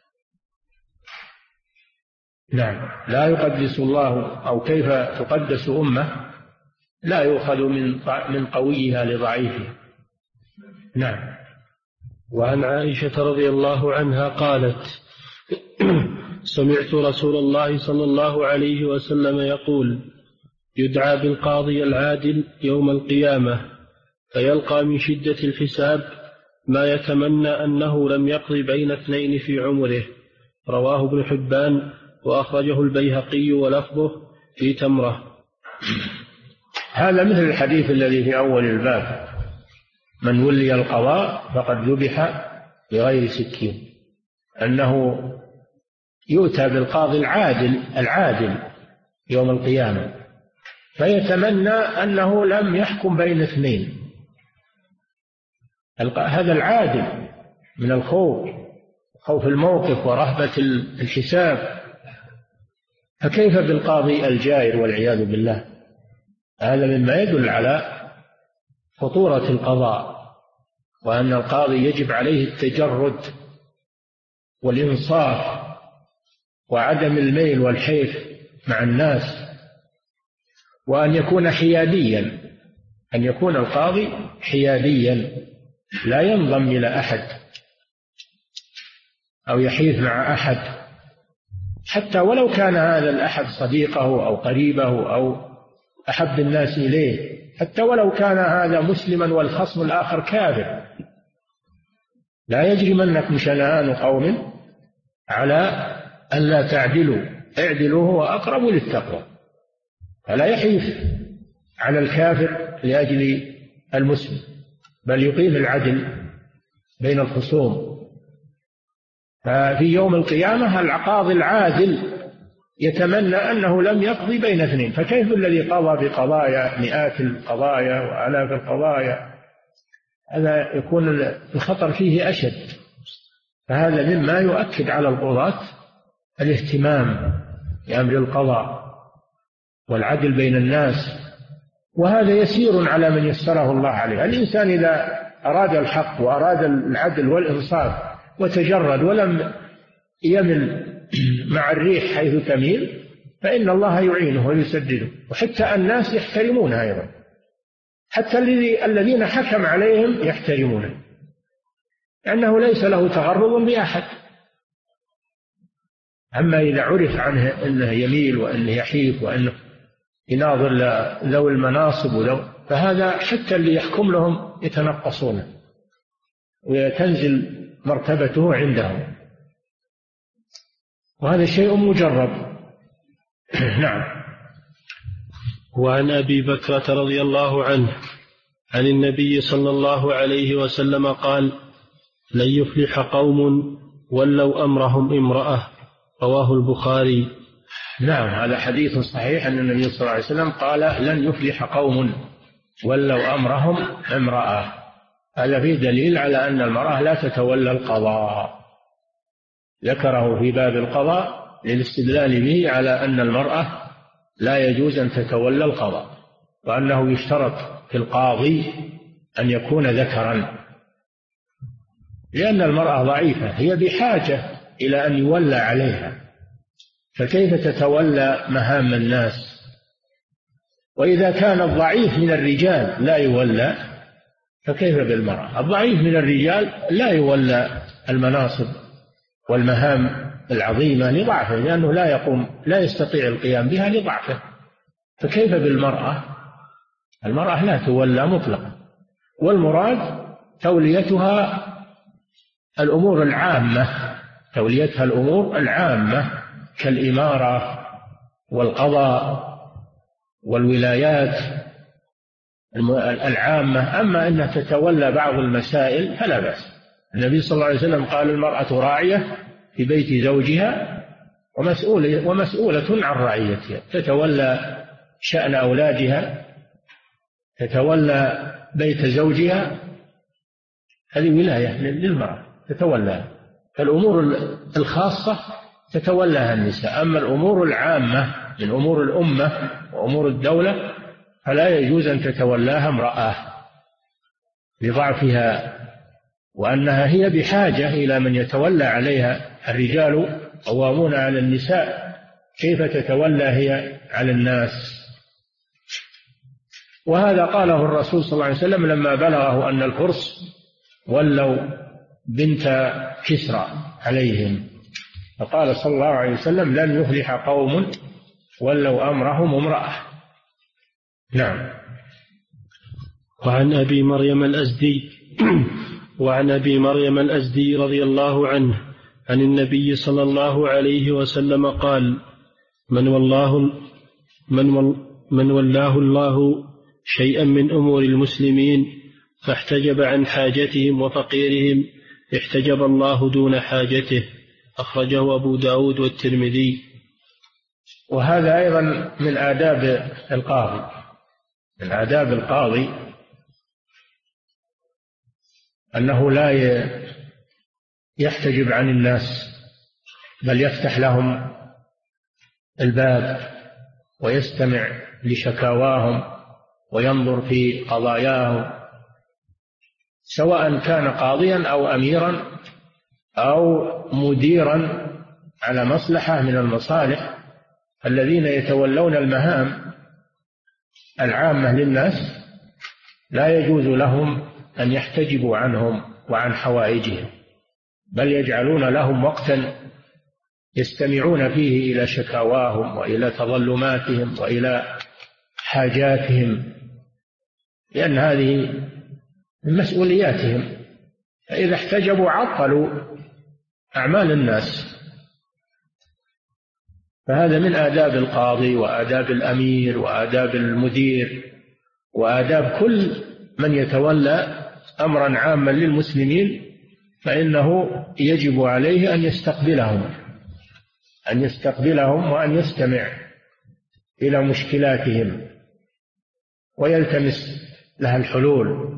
نعم. لا يقدس الله، أو كيف تقدس أمة لا يؤخذ من قويها لضعيفها. نعم. وعن عائشة رضي الله عنها قالت: سمعت رسول الله صلى الله عليه وسلم يقول: يدعى بالقاضي العادل يوم القيامة فيلقى من شدة الحساب ما يتمنى أنه لم يقض بين اثنين في عمره. رواه ابن حبان وأخرجه البيهقي ولفظه في تمرة. هذا مثل الحديث الذي في أول الباب: من ولي القضاء فقد ذبح بغير سكين، أنه يؤتى بالقاضي العادل يوم القيامة، فيتمنى أنه لم يحكم بين اثنين. هذا العادل من خوف الموقف ورهبة الحساب، فكيف بالقاضي الجائر والعياذ بالله؟ هذا مما يدل على خطورة القضاء، وأن القاضي يجب عليه التجرد والإنصاف وعدم الميل والحيف مع الناس، وأن يكون حياديا، أن يكون القاضي حياديا لا ينضم إلى أحد أو يحيف مع أحد، حتى ولو كان هذا الأحد صديقه أو قريبه أو أحب الناس إليه، حتى ولو كان هذا مسلما والخصم الآخر كافر. لا يجرمنكم شنآن قوم على ألا تعدلوا اعدلوا هو أقرب للتقوى. فلا يحيف على الكافر لأجل المسلم، بل يقيم العدل بين الخصوم. ففي يوم القيامة القاضي العادل يتمنى أنه لم يقضي بين اثنين، فكيف الذي قضى بقضايا مئات القضايا وآلاف القضايا؟ هذا يكون الخطر فيه أشد. فهذا مما يؤكد على القضاة الاهتمام بأمر القضاء والعدل بين الناس، وهذا يسير على من يسره الله عليه. الإنسان إذا أراد الحق وأراد العدل والإنصاف وتجرد ولم يمل مع الريح حيث تميل، فإن الله يعينه ويسدده، وحتى الناس يحترمونه أيضا، حتى الذين حكم عليهم يحترمونه، لأنه ليس له تغرض بأحد. أما إذا عرف عنه أنه يميل وأنه يحيف وأنه يناظر ذوي المناصب فهذا حتى اللي يحكم لهم يتنقصونه وتنزل مرتبته عندهم، وهذا شيء مجرب. نعم. وعن أبي بكرة رضي الله عنه عن النبي صلى الله عليه وسلم قال: لن يفلح قوم ولوا أمرهم امرأة. رواه البخاري. نعم، هذا حديث صحيح أن النبي صلى الله عليه وسلم قال: لن يفلح قوم ولوا أمرهم امرأة. هذا فيه دليل على أن المرأة لا تتولى القضاء، ذكره في باب القضاء للاستدلال به على أن المرأة لا يجوز أن تتولى القضاء، وأنه يشترط في القاضي أن يكون ذكرا، لأن المرأة ضعيفة، هي بحاجة إلى أن يولى عليها، فكيف تتولى مهام الناس؟ وإذا كان الضعيف من الرجال لا يولى، فكيف بالمرأة؟ الضعيف من الرجال لا يولى المناصب والمهام العظيمة لضعفه، لأنه لا يستطيع القيام بها لضعفه، فكيف بالمرأة؟ المرأة لا تولى مطلقا، والمراد توليتها الأمور العامة، توليتها الأمور العامة كالإمارة والقضاء والولايات العامة. أما أنها تتولى بعض المسائل فلا بأس. النبي صلى الله عليه وسلم قال: المرأة راعية في بيت زوجها ومسؤولة عن رعيتها، تتولى شأن أولادها، تتولى بيت زوجها، هذه ولاية للمرأة تتولى. فالأمور الخاصة تتولاها النساء، أما الأمور العامة من أمور الأمة وأمور الدولة فلا يجوز أن تتولاها امرأة لضعفها، وأنها هي بحاجة إلى من يتولى عليها. الرجال قوامون على النساء، كيف تتولى هي على الناس؟ وهذا قاله الرسول صلى الله عليه وسلم لما بلغه أن الفرس ولوا بنت كسرى عليهم، فقال صلى الله عليه وسلم: لن يفلح قوم ولوا أمرهم امرأة. نعم. وعن أبي مريم الأزدي رضي الله عنه عن النبي صلى الله عليه وسلم قال: من ولاه الله شيئا من أمور المسلمين فاحتجب عن حاجتهم وفقيرهم احتجب الله دون حاجته. أخرجه أبو داود والترمذي. وهذا أيضا من آداب القاضي، من آداب القاضي أنه لا يحتجب عن الناس، بل يفتح لهم الباب ويستمع لشكاواهم وينظر في قضاياهم، سواء كان قاضيا أو أميرا أو مديرا على مصلحة من المصالح. الذين يتولون المهام العامة للناس لا يجوز لهم أن يحتجبوا عنهم وعن حوائجهم، بل يجعلون لهم وقتا يستمعون فيه إلى شكاواهم وإلى تظلماتهم وإلى حاجاتهم، لأن هذه من مسؤولياتهم. فإذا احتجبوا عطلوا أعمال الناس. فهذا من آداب القاضي وآداب الأمير وآداب المدير وآداب كل من يتولى أمرا عاما للمسلمين، فإنه يجب عليه أن يستقبلهم وأن يستمع إلى مشكلاتهم ويلتمس لها الحلول.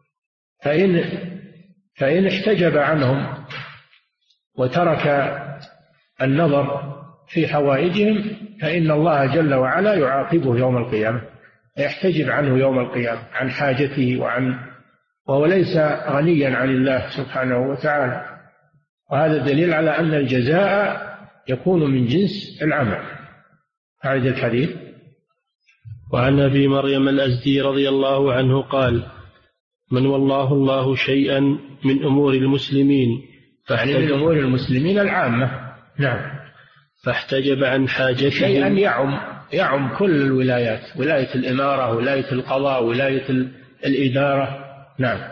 فإن احتجب عنهم وترك النظر في حوائجهم فإن الله جل وعلا يعاقبه يوم القيامة، يحتجب عنه يوم القيامة عن حاجته وهو ليس غنيا عن الله سبحانه وتعالى. وهذا دليل على أن الجزاء يكون من جنس العمل. هذا الحديث. وعن أبي مريم الأزدي رضي الله عنه قال: من والله الله شيئا من أمور المسلمين، يعني من أمور المسلمين العامة، نعم، فاحتجب عن حاجته، شيئا يعم كل الولايات، ولاية الإمارة، ولاية القضاء، ولاية الإدارة، نعم،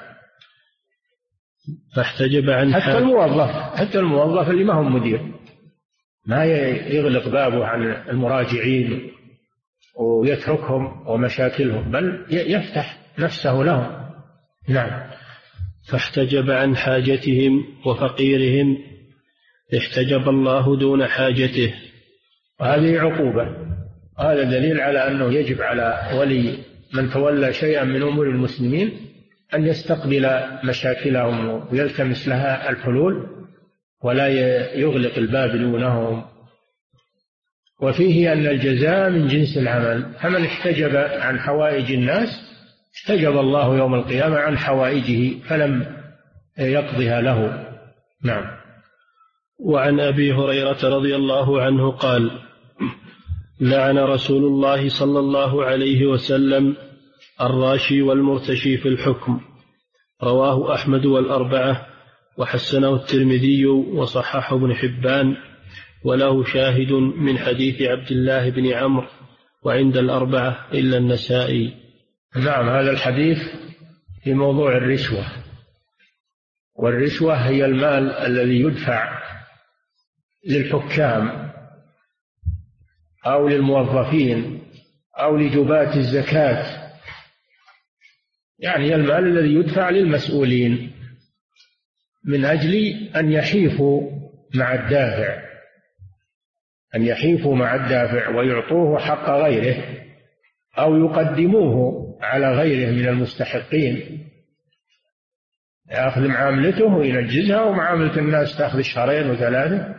فاحتجب عن حتى الموظف اللي ما هو مدير ما يغلق بابه عن المراجعين ويتركهم ومشاكلهم، بل يفتح نفسه لهم، نعم. فاحتجب عن حاجتهم وفقيرهم احتجب الله دون حاجته. وهذه عقوبة. هذا دليل على أنه يجب على ولي من تولى شيئا من أمور المسلمين أن يستقبل مشاكلهم ويلتمس لها الحلول ولا يغلق الباب دونهم. وفيه أن الجزاء من جنس العمل، فمن احتجب عن حوائج الناس احتجب الله يوم القيامة عن حوائجه فلم يقضها له، نعم. وعن أبي هريرة رضي الله عنه قال: لعن رسول الله صلى الله عليه وسلم الراشي والمرتشي في الحكم. رواه أحمد والأربعة وحسنه الترمذي وصححه ابن حبان، وله شاهد من حديث عبد الله بن عمرو وعند الأربعة إلا النسائي. نعم، هذا الحديث في موضوع الرشوة. والرشوة هي المال الذي يدفع للحكام أو للموظفين أو لجباة الزكاة، يعني المال الذي يدفع للمسؤولين من أجل أن يحيفوا مع الدافع ويعطوه حق غيره أو يقدموه على غيره من المستحقين، يأخذ معاملته وينجزها ومعاملة الناس تأخذ شهرين وثلاثة.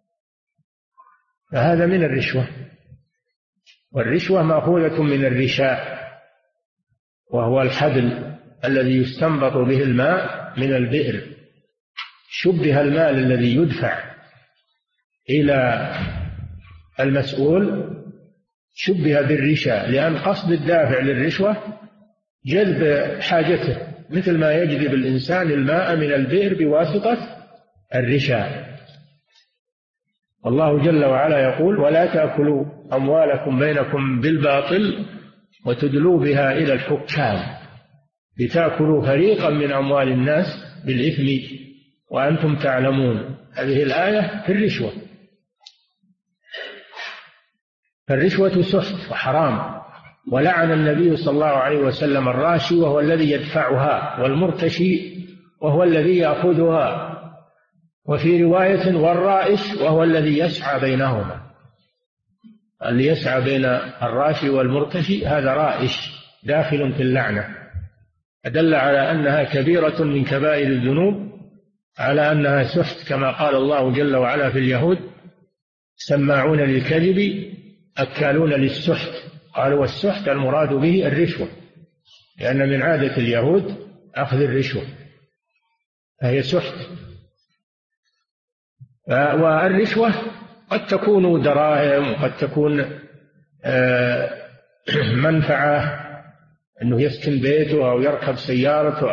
فهذا من الرشوة. والرشوة مأخوذة من الرشاء، وهو الحبل الذي يستنبط به الماء من البئر. شبه المال الذي يدفع إلى المسؤول شبه بالرشاء، لأن قصد الدافع للرشوة جلب حاجته، مثل ما يجلب الإنسان الماء من البئر بواسطة الرشاء. والله جل وعلا يقول: ولا تأكلوا أموالكم بينكم بالباطل وتدلوا بها إلى الحكام. لتأكلوا فريقا من أموال الناس بالإثم وأنتم تعلمون. هذه الآية في الرشوة، فالرشوة سحت وحرام، ولعن النبي صلى الله عليه وسلم الراشي وهو الذي يدفعها، والمرتشي وهو الذي يأخذها، وفي رواية والرائش وهو الذي يسعى بينهما. اللي يسعى بين الراشي والمرتشي هذا رائش داخل في اللعنة، أدل على أنها كبيرة من كبائر الذنوب، على أنها سحت، كما قال الله جل وعلا في اليهود سماعون للكذب أكالون للسحت. قالوا والسحت المراد به الرشوة، لأن من عادة اليهود أخذ الرشوة، فهي سحت. والرشوة قد تكون دراهم، وقد تكون منفعة، أنه يسكن بيته أو يركب سيارته،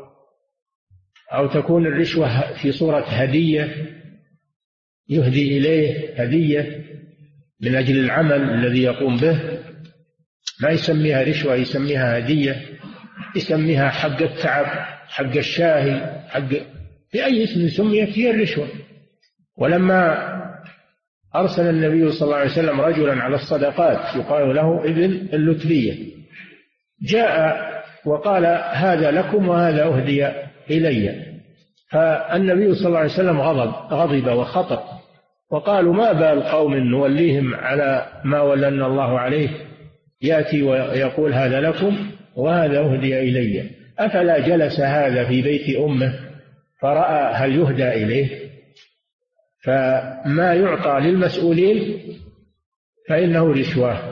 أو تكون الرشوة في صورة هدية، يهدي إليه هدية من أجل العمل الذي يقوم به، ما يسميها رشوة، يسميها هدية، يسميها حق التعب، حق الشاهي، حق بأي اسم سميت هي الرشوة. ولما أرسل النبي صلى الله عليه وسلم رجلا على الصدقات يقال له ابن اللتبية، جاء وقال هذا لكم وهذا أهدي إلي، فالنبي صلى الله عليه وسلم غضب وخطر، وقالوا ما بال قوم نوليهم على ما ولنا الله عليه، يأتي ويقول هذا لكم وهذا أهدي إلي، أفلا جلس هذا في بيت أمه فرأى هل يهدى إليه؟ فما يعطى للمسؤولين فإنه رشوة،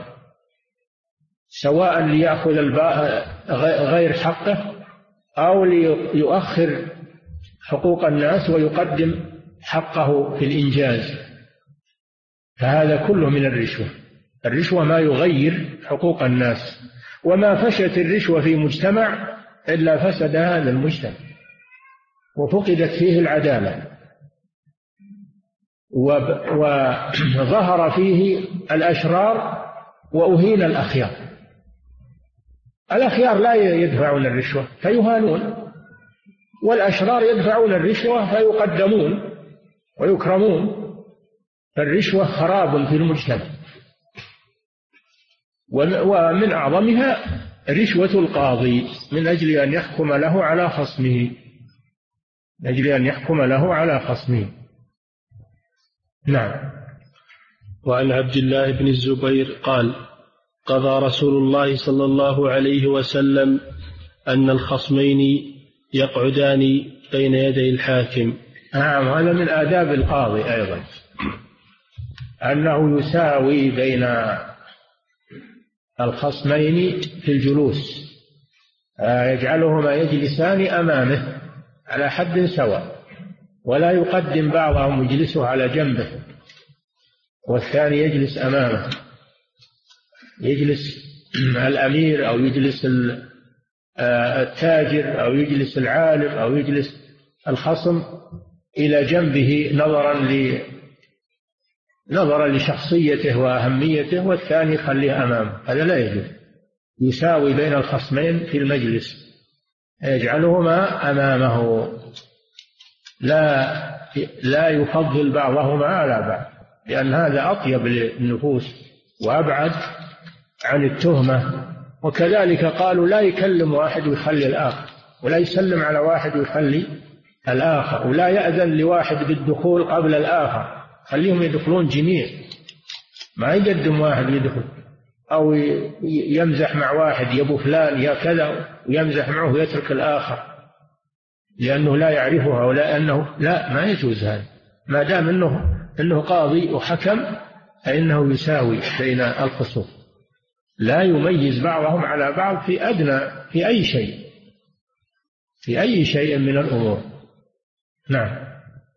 سواء ليأخذ غير حقه أو ليؤخر حقوق الناس ويقدم حقه في الإنجاز، فهذا كله من الرشوة. الرشوة ما يغير حقوق الناس، وما فشت الرشوة في مجتمع إلا فسد هذا المجتمع وفقدت فيه العدالة، وظهر فيه الأشرار وأهين الأخيار. الأخيار لا يدفعون الرشوة فيهانون، والأشرار يدفعون الرشوة فيقدمون ويكرمون، فالرشوة خراب في المجتمع. ومن أعظمها رشوة القاضي من أجل أن يحكم له على خصمه، من أجل أن يحكم له على خصمه. نعم. وعن عبد الله بن الزبير قال قضى رسول الله صلى الله عليه وسلم أن الخصمين يقعدان بين يدي الحاكم. نعم، هذا من آداب القاضي أيضا، أنه يساوي بين الخصمين في الجلوس، يجعلهما يجلسان أمامه على حد سواء، ولا يقدم بعضهم يجلسه على جنبه والثاني يجلس أمامه، يجلس الأمير أو يجلس التاجر أو يجلس العالم أو يجلس الخصم إلى جنبه نظرا لشخصيته وأهميته، والثاني يخليه أمامه، هذا لا يجوز. يساوي بين الخصمين في المجلس، يجعلهما أمامه، لا يفضل بعضهما على بعض، لأن هذا أطيب للنفوس وأبعد عن التهمة. وكذلك قالوا لا يكلم واحد ويخلي الآخر، ولا يسلم على واحد ويخلي الآخر، ولا يأذن لواحد بالدخول قبل الآخر، خليهم يدخلون جميع، ما يقدم واحد يدخل أو يمزح مع واحد يبو فلان يا كذا ويمزح معه ويترك الآخر لأنه لا يعرفه أو لأنه لا، ما يجوز هذا. ما دام أنه قاضي وحكم فإنه يساوي بين الخصوم، لا يميز بعضهم على بعض في أدنى في أي شيء من الأمور. نعم.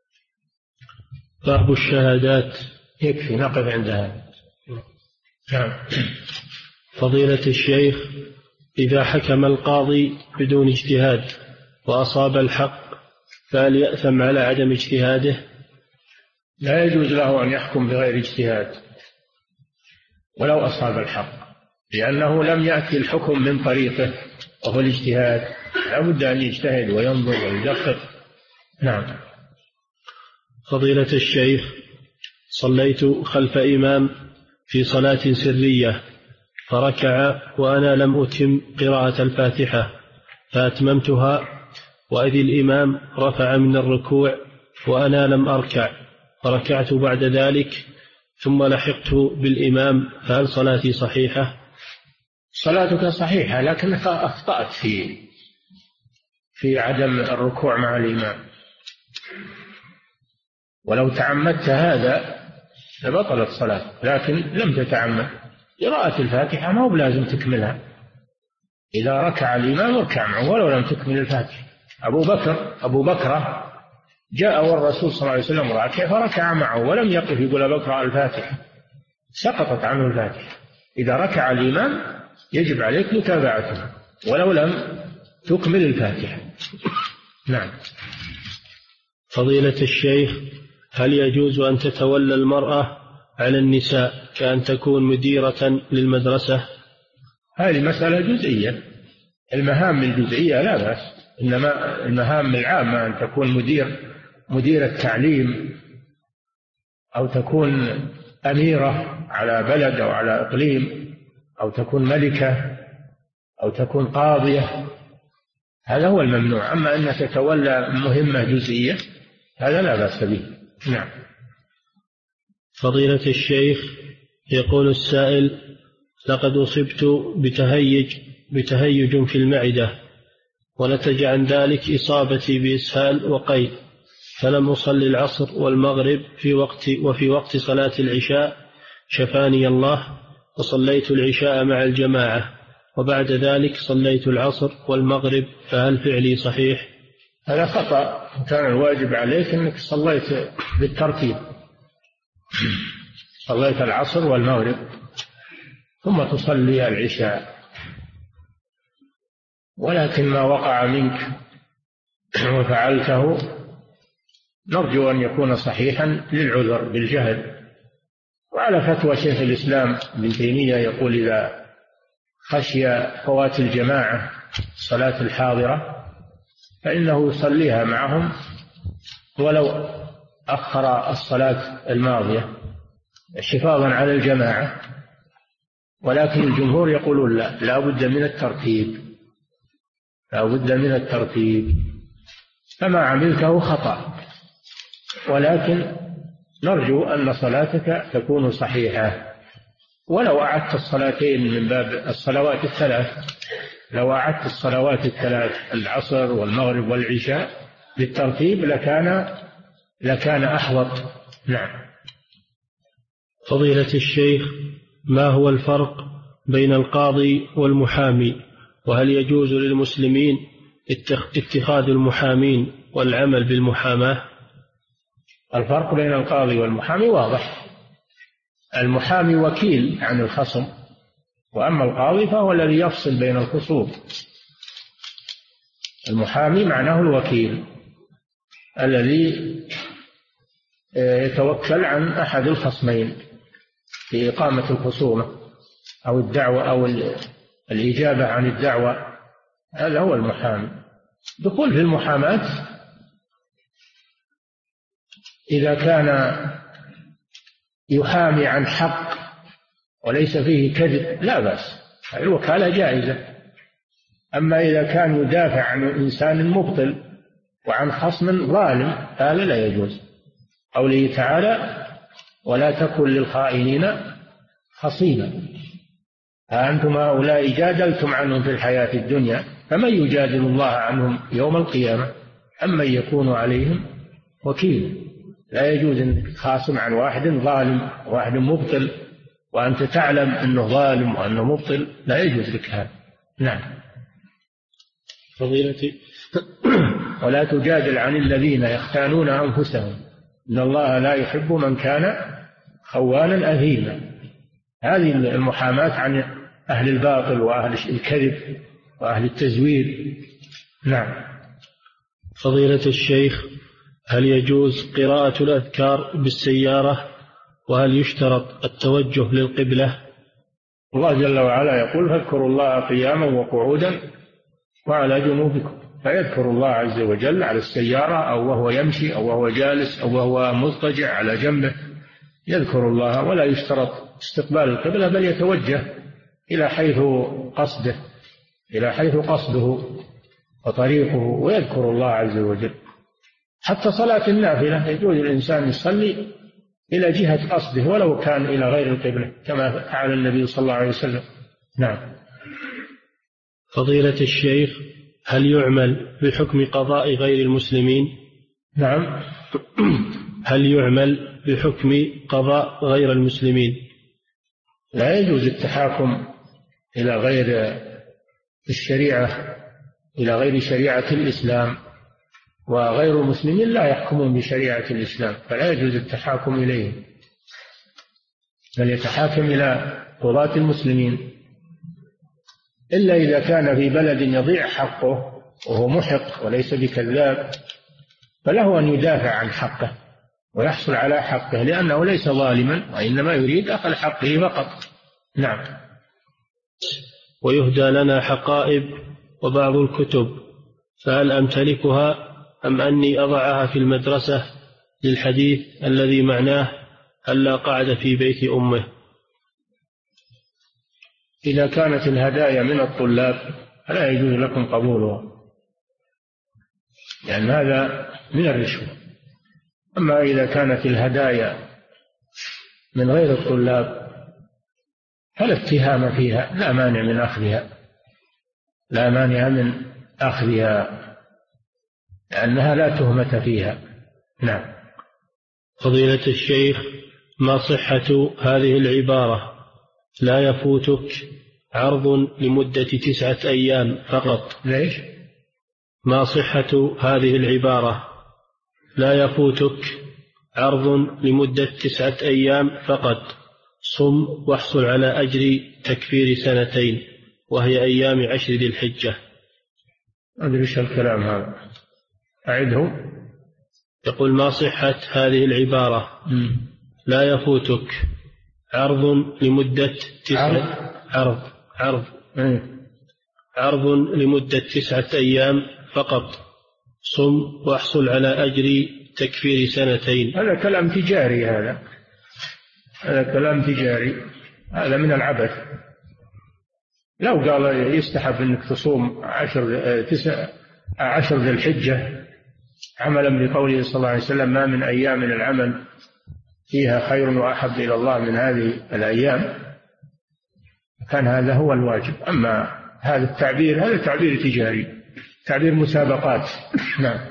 باب الشهادات. يكفي نقف عند هذا. نعم. فضيلة الشيخ، إذا حكم القاضي بدون اجتهاد وأصاب الحق فهل يأثم على عدم اجتهاده؟ لا يجوز له أن يحكم بغير اجتهاد ولو أصاب الحق، لأنه لم يأتي الحكم من طريقه، وهو الاجتهاد، لا بد أن يجتهد وينظر ويدقق. نعم. فضيلة الشيخ، صليت خلف إمام في صلاة سرية فركع وأنا لم أتم قراءة الفاتحة فأتممتها، وإذ الإمام رفع من الركوع وأنا لم أركع فركعت بعد ذلك ثم لحقت بالإمام، فهل صلاتي صحيحة؟ صلاتك صحيحة، لكنك أخطأت في عدم الركوع مع الإمام، ولو تعمدت هذا لبطلت صلاتك، لكن لم تتعمد. قراءة الفاتحة ما هو بلازم تكملها، إذا ركع الإمام اركع معه ولو لم تكمل الفاتحة. أبو بكر جاء والرسول صلى الله عليه وسلم راكع فركع معه ولم يقف يقول بقرأ الفاتحة، سقطت عنه الفاتحة. إذا ركع الإمام يجب عليك متابعته ولو لم تكمل الفاتحة. نعم. فضيلة الشيخ، هل يجوز أن تتولى المرأة على النساء كأن تكون مديرة للمدرسة؟ هذه مسألة جزئية، المهام الجزئية لا بأس، إنما المهام العامة أن تكون مديرة تعليم، أو تكون أميرة على بلد أو على إقليم، أو تكون ملكة، أو تكون قاضية، هذا هو الممنوع. أما أن تتولى مهمة جزئية هذا لا بأس به. نعم. فضيلة الشيخ، يقول السائل: لقد أصبت بتهيج في المعدة، ونتج عن ذلك إصابتي بإسهال وقيء، فلم أصلي العصر والمغرب وفي وقت صلاة العشاء شفاني الله، وصليت العشاء مع الجماعة، وبعد ذلك صليت العصر والمغرب، فهل فعلي صحيح؟ هذا خطأ، كان الواجب عليك أنك صليت بالترتيب، صليت العصر والمغرب ثم تصلي العشاء، ولكن ما وقع منك وفعلته نرجو أن يكون صحيحا للعذر بالجهل. وعلى فتوى شيخ الإسلام ابن تيمية يقول: إذا خشي فوات الجماعة صلاة الحاضرة فإنه يصليها معهم ولو أخر الصلاة الماضية حفاظا على الجماعة، ولكن الجمهور يقولون لا بد من الترتيب، لا بد من الترتيب، فما عملته خطأ، ولكن نرجو أن صلاتك تكون صحيحة. ولو أعدت الصلاتين من باب الصلوات الثلاث، لو أعدت الصلوات الثلاث العصر والمغرب والعشاء بالترتيب لكان أحوط. نعم. فضيلة الشيخ، ما هو الفرق بين القاضي والمحامي؟ وهل يجوز للمسلمين اتخاذ المحامين والعمل بالمحاماة؟ الفرق بين القاضي والمحامي واضح، المحامي وكيل عن الخصم، وأما القاضي فهو الذي يفصل بين الخصوم. المحامي معناه الوكيل الذي يتوكل عن أحد الخصمين في إقامة الخصومة أو الدعوة أو الإجابة عن الدعوة، هذا هو المحامي. دخول في المحاماة إذا كان يحامي عن حق وليس فيه كذب لا بأس، الوكالة جائزة. أما إذا كان يدافع عن إنسان مبطل وعن خصم ظالم هذا لا يجوز. قوله تعالى: ولا تكن للخائنين خصيما، أأنتم هؤلاء جادلتم عنهم في الحياة الدنيا فمن يجادل الله عنهم يوم القيامة أم من يكون عليهم وكيل. لا يجوز أن تخاصم عن واحد ظالم واحد مبطل وأنت تعلم أنه ظالم وأنه مبطل، لا يجوز لك هذا. نعم. فضيلتي ولا تجادل عن الذين يختانون أنفسهم إن الله لا يحب من كان خوانا أثيما. هذه المحاماة عن أهل الباطل وأهل الكذب وأهل التزوير. نعم. فضيلة الشيخ، هل يجوز قراءة الأذكار بالسيارة؟ وهل يشترط التوجه للقبلة؟ الله جل وعلا يقول: فاذكروا الله قياما وقعودا وعلى جنوبكم، فيذكر الله عز وجل على السيارة أو وهو يمشي أو وهو جالس أو وهو مضطجع على جنبه، يذكر الله ولا يشترط استقبال القبلة، بل يتوجه إلى حيث قصده وطريقه ويذكر الله عز وجل. حتى صلاة النافلة يجوز الإنسان يصلي إلى جهة قصده ولو كان إلى غير القبلة كما فعل النبي صلى الله عليه وسلم. نعم. فضيلة الشيخ، هل يعمل بحكم قضاء غير المسلمين؟ نعم. هل يعمل بحكم قضاء غير المسلمين؟ لا يجوز التحاكم إلى غير الشريعة، إلى غير شريعة الإسلام، وغير المسلمين لا يحكمون بشريعة الإسلام، فلا يجوز التحاكم إليهم، بل يتحاكم إلى قضاة المسلمين، إلا إذا كان في بلد يضيع حقه وهو محق وليس بكذاب، فله أن يدافع عن حقه ويحصل على حقه، لأنه ليس ظالما وإنما يريد أخذ حقه فقط. نعم. ويهدى لنا حقائب وبعض الكتب، فهل أمتلكها أم أني أضعها في المدرسة للحديث الذي معناه ألا قعد في بيت أمه؟ إذا كانت الهدايا من الطلاب فلا يجوز لكم قبولها، لأن هذا من الرشوة. أما إذا كانت الهدايا من غير الطلاب فلا اتهام فيها، لا مانع من أخذها لأنها لا تهمة فيها. نعم. فضيلة الشيخ، ما صحة هذه العبارة لا يفوتك عرض لمدة 9 أيام فقط؟ ليش؟ ما صحة هذه العبارة لا يفوتك عرض لمدة 9 أيام فقط، صم واحصل على أجر تكفير 2 وهي أيام 10 ذي الحجة؟ أدري إيش الكلام هذا، أعده. يقول: ما صحة هذه العبارة لا يفوتك عرض لمدة 9 عرض لمدة 9 أيام فقط، صم واحصل على أجر تكفير 2. هذا كلام تجاري، هذا كلام تجاري، هذا من العبث. لو قال يستحب أنك تصوم 10 ذي الحجة عملا بقوله صلى الله عليه وسلم: ما من أيام من العمل فيها خير وأحب إلى الله من هذه الأيام، كان هذا هو الواجب. أما هذا التعبير هذا تعبير تجاري، تعبير مسابقات. نعم.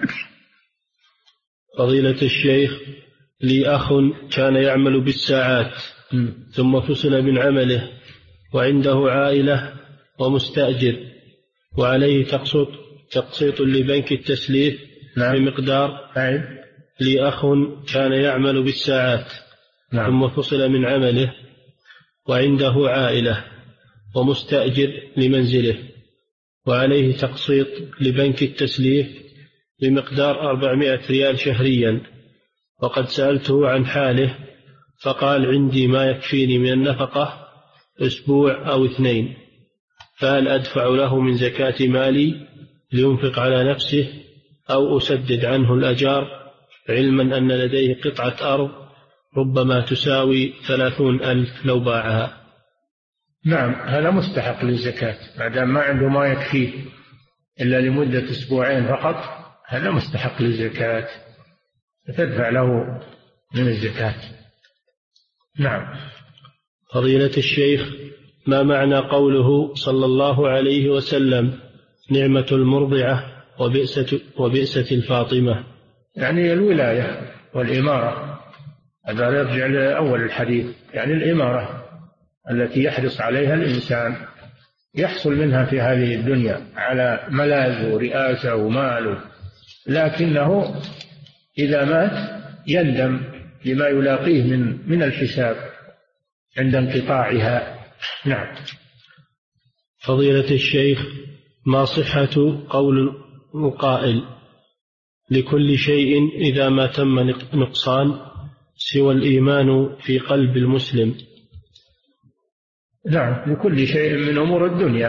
فضيلة الشيخ، لي أخ كان يعمل بالساعات ثم فصل من عمله وعنده عائلة ومستأجر وعليه تقسيط لبنك التسليف بمقدار. لي أخ كان يعمل بالساعات ثم فصل من عمله وعنده عائلة ومستأجر لمنزله وعليه تقسيط لبنك التسليف بمقدار 400 ريال شهريا، وقد سألته عن حاله فقال: عندي ما يكفيني من النفقة أسبوع أو 2، فهل أدفع له من زكاة مالي لينفق على نفسه أو أسدد عنه الأجار، علما أن لديه قطعة أرض ربما تساوي 30,000 لو باعها؟ نعم، هذا مستحق للزكاة ما دام ما عنده ما يكفيه إلا لمدة 2 أسبوع فقط، هذا مستحق للزكاة، تدفع له من الزكاة. نعم. فضيلة الشيخ، ما معنى قوله صلى الله عليه وسلم: نعمة المرضعة وبئسة الفاطمة؟ يعني الولاية والإمارة، هذا يرجع لأول الحديث، يعني الإمارة التي يحرص عليها الإنسان، يحصل منها في هذه الدنيا على ملاذ ورئاسة ومال، لكنه إذا مات يندم لما يلاقيه من الحساب عند انقطاعها. نعم. فضيلة الشيخ، ما صحة قول القائل: لكل شيء إذا ما تم نقصان سوى الإيمان في قلب المسلم؟ نعم، لكل شيء من أمور الدنيا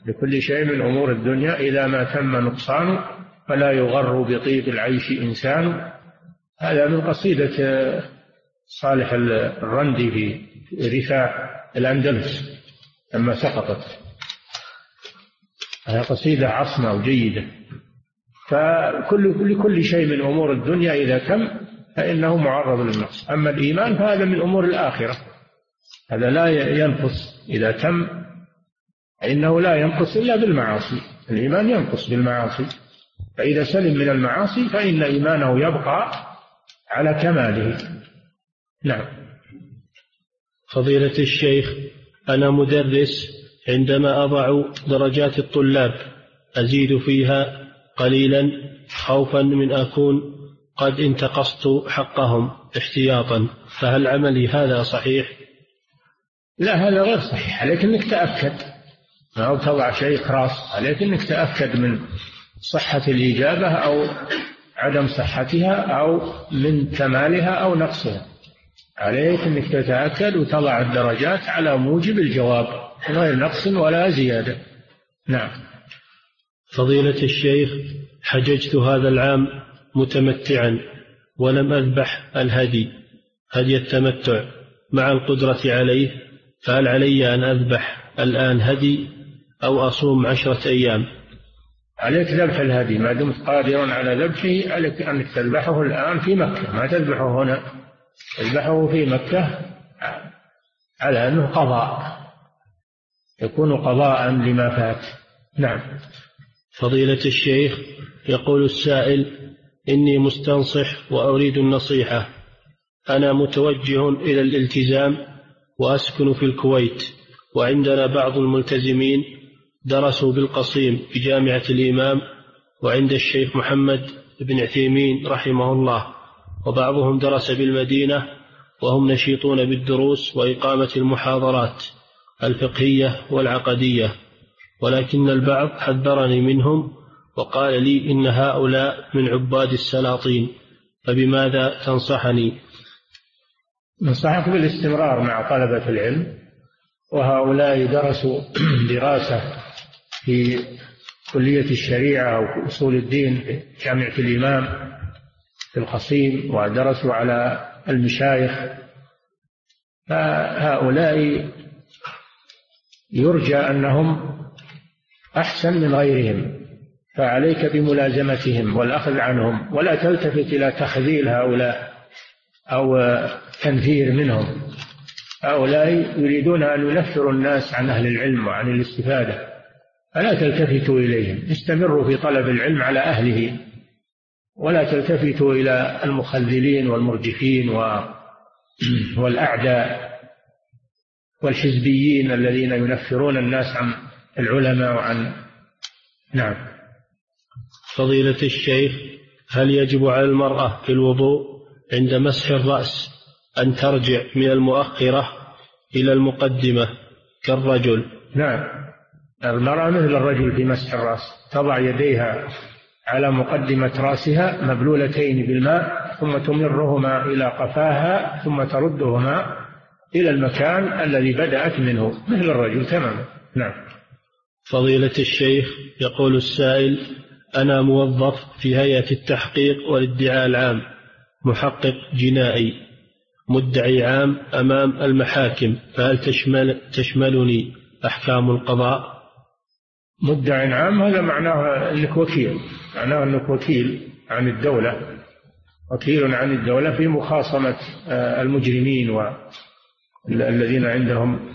لكل شيء من أمور الدنيا إذا ما تم نقصان فلا يغر بطيب العيش إنسان. هذا من قصيدة صالح الرندي في رفاع الأندلس لما سقطت. هذه قصيدة عصمة وجيدة. فكل شيء من أمور الدنيا إذا تم فإنه معرض للنقص. أما الإيمان فهذا من أمور الآخرة، هذا لا ينقص إذا تم، إنه لا ينقص إلا بالمعاصي. الإيمان ينقص بالمعاصي، فإذا سلم من المعاصي فإن إيمانه يبقى على كماله. نعم. فضيلة الشيخ، أنا مدرس، عندما أضع درجات الطلاب أزيد فيها قليلا خوفا من أكون قد انتقصت حقهم احتياطا، فهل عملي هذا صحيح؟ لا، هذا غير صحيح. عليك أنك تأكد، أو تضع شيء خاص، عليك أنك تأكد من صحة الإجابة أو عدم صحتها أو من كمالها أو نقصها. عليك أنك تتأكد وتضع الدرجات على موجب الجواب غير نقص ولا زيادة. نعم. فضيلة الشيخ، حججت هذا العام متمتعا ولم أذبح الهدي، هدي التمتع، مع القدرة عليه، فهل علي أن أذبح الآن هدي أو أصوم 10 أيام؟ عليك ذبح الهدي ما دمت قادرا على ذبحه. عليك أن تذبحه الآن في مكة، ما تذبحه هنا، تذبحه في مكة على أنه قضاء، يكون قضاء لما فات. نعم. فضيلة الشيخ، يقول السائل: إني مستنصح وأريد النصيحة. أنا متوجه إلى الالتزام وأسكن في الكويت، وعندنا بعض الملتزمين درسوا بالقصيم في جامعة الإمام وعند الشيخ محمد بن عثيمين رحمه الله، وبعضهم درس بالمدينة وهم نشيطون بالدروس وإقامة المحاضرات الفقهية والعقدية، ولكن البعض حذرني منهم وقال لي إن هؤلاء من عباد السلاطين، فبماذا تنصحني؟ ننصحك بالاستمرار مع طلبة العلم، وهؤلاء درسوا دراسة في كلية الشريعة أو أصول الدين في جامعة الإمام في القصيم، ودرسوا على المشايخ، فهؤلاء يرجى أنهم أحسن من غيرهم، فعليك بملازمتهم والأخذ عنهم، ولا تلتفت إلى تخذيل هؤلاء أو تنفير منهم. هؤلاء يريدون أن ينفروا الناس عن أهل العلم وعن الاستفادة، فلا تلتفتوا إليهم، استمروا في طلب العلم على أهله، ولا تلتفتوا إلى المخذلين والمرجفين والأعداء والحزبيين الذين ينفرون الناس عن العلماء وعن. نعم. فضيلة الشيخ، هل يجب على المرأة في الوضوء عند مسح الرأس أن ترجع من المؤخرة إلى المقدمة كالرجل؟ نعم، المرأة مثل الرجل في مسح الرأس، تضع يديها على مقدمة رأسها مبلولتين بالماء، ثم تمرهما إلى قفاها، ثم تردهما إلى المكان الذي بدأت منه مثل الرجل تماما. نعم. فضيلة الشيخ، يقول السائل: أنا موظف في هيئة التحقيق والادعاء العام، محقق جنائي، مدعي عام أمام المحاكم، فهل تشملني أحكام القضاء؟ مدعي عام هذا معناه أنك وكيل، معناه أنك وكيل عن الدولة، وكيل عن الدولة في مخاصمة المجرمين والذين عندهم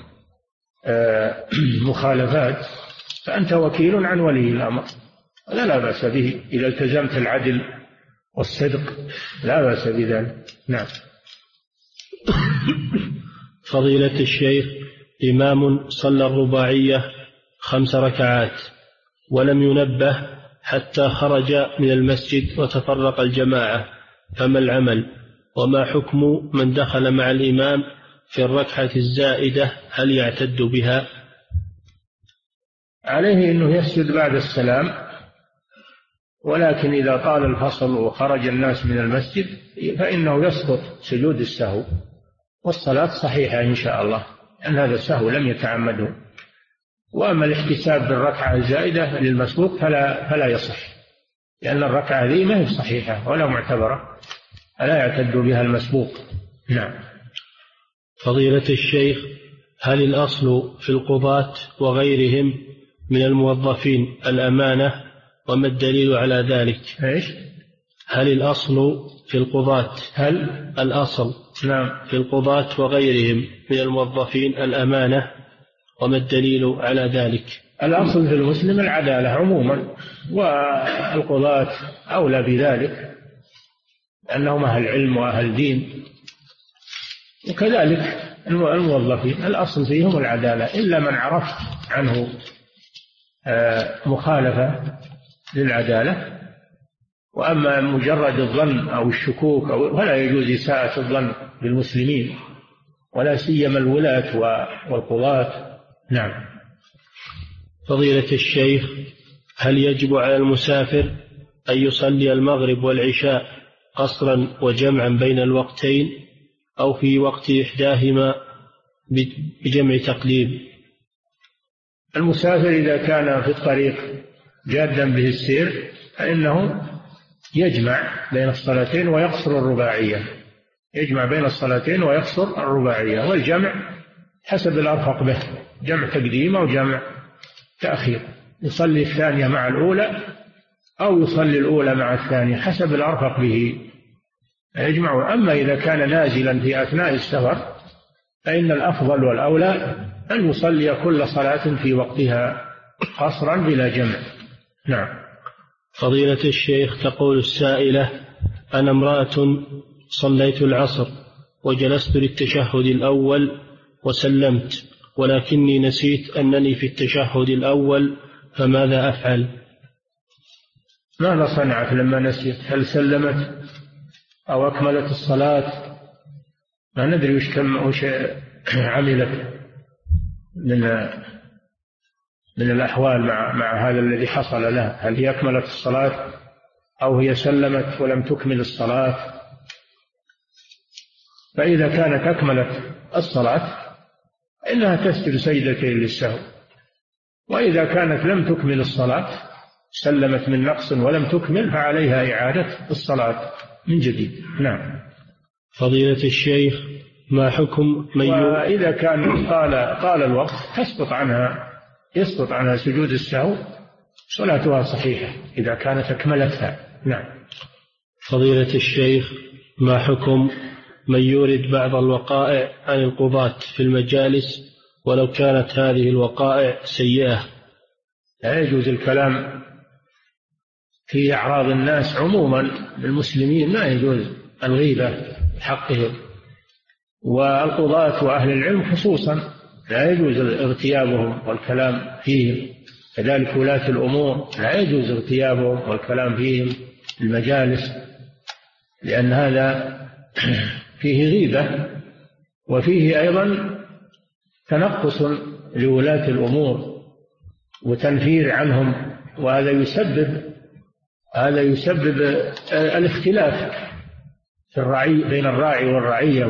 مخالفات، فأنت وكيل عن ولي الأمر، لا بأس به إذا التزمت العدل والصدق، لا بأس بذلك. نعم. فضيلة الشيخ، إمام صلى الرباعية 5 ركعات ولم ينبه حتى خرج من المسجد وتفرق الجماعة، فما العمل؟ وما حكم من دخل مع الإمام في الركعة الزائدة، هل يعتد بها؟ عليه أنه يسجد بعد السلام، ولكن إذا طال الفصل وخرج الناس من المسجد فإنه يسقط سجود السهو، والصلاة صحيحة إن شاء الله، أن هذا السهو لم يتعمده. وأما الاحتساب بالركعة الزائدة للمسبوق فلا يصح، لأن الركعة ذي ما هي صحيحة ولا معتبرة، فلا يعتد بها المسبوق. نعم. فضيلة الشيخ، هل الأصل في القضاة وغيرهم من الموظفين الأمانة، وما الدليل على ذلك؟ هل الأصل في القضاة الأصل نعم في القضاة وغيرهم من الموظفين الأمانة، وما الدليل على ذلك؟ الأصل في المسلم العدالة عموما، والقضاة أولى بذلك لأنهم أهل علم وأهل دين، وكذلك الموظفين الأصل فيهم العدالة، إلا من عرفت عنه مخالفة للعدالة. وأما مجرد الظن أو الشكوك فلا يجوز إساءة الظن بالمسلمين، ولا سيما الولاة والقضاة. نعم. فضيلة الشيخ، هل يجب على المسافر أن يصلي المغرب والعشاء قصرا وجمعا بين الوقتين، أو في وقت إحداهما بجمع تقليب؟ المسافر إذا كان في الطريق جادا به السير فإنه يجمع بين الصلاتين ويقصر الرباعية، والجمع حسب الأرفق به، جمع تقديم أو جمع تأخير، يصلي الثانية مع الأولى أو يصلي الأولى مع الثانية حسب الأرفق به يجمع. أما إذا كان نازلا في أثناء السفر فإن الأفضل والأولى أن يصلي كل صلاة في وقتها قصرا بلا جمع. نعم. فضيلة الشيخ، تقول السائلة: أنا امرأة صليت العصر وجلست للتشهد الأول وسلمت، ولكني نسيت أنني في التشهد الأول، فماذا أفعل؟ ماذا صنعت لما نسيت؟ هل سلمت أو أكملت الصلاة؟ ما ندري وش عملت من الأحوال مع هذا الذي حصل لها، هل هي أكملت الصلاة أو هي سلمت ولم تكمل الصلاة؟ فإذا كانت أكملت الصلاة إنها تسجد سجدتين للسهو، وإذا كانت لم تكمل الصلاة سلمت من نقص ولم تكمل فعليها إعادة الصلاة من جديد. نعم. فضيلة الشيخ، ما حكم من وإذا كان طال الوقت يسقط عنها سجود السهو، صلاتها صحيحة إذا كانت أكملتها. نعم. فضيلة الشيخ، ما حكم من يورد بعض الوقائع عن القضاة في المجالس ولو كانت هذه الوقائع سيئة؟ لا يجوز الكلام في أعراض الناس عموما، المسلمين ما يجوز الغيبة بحقهم، والقضاة وأهل العلم خصوصا لا يجوز اغتيابهم والكلام فيهم، كذلك ولاة الأمور لا يجوز اغتيابهم والكلام فيهم في المجالس، لأن هذا فيه غيبة وفيه أيضا تنقص لولاة الأمور وتنفير عنهم، وهذا يسبب الاختلاف في بين الراعي والرعية،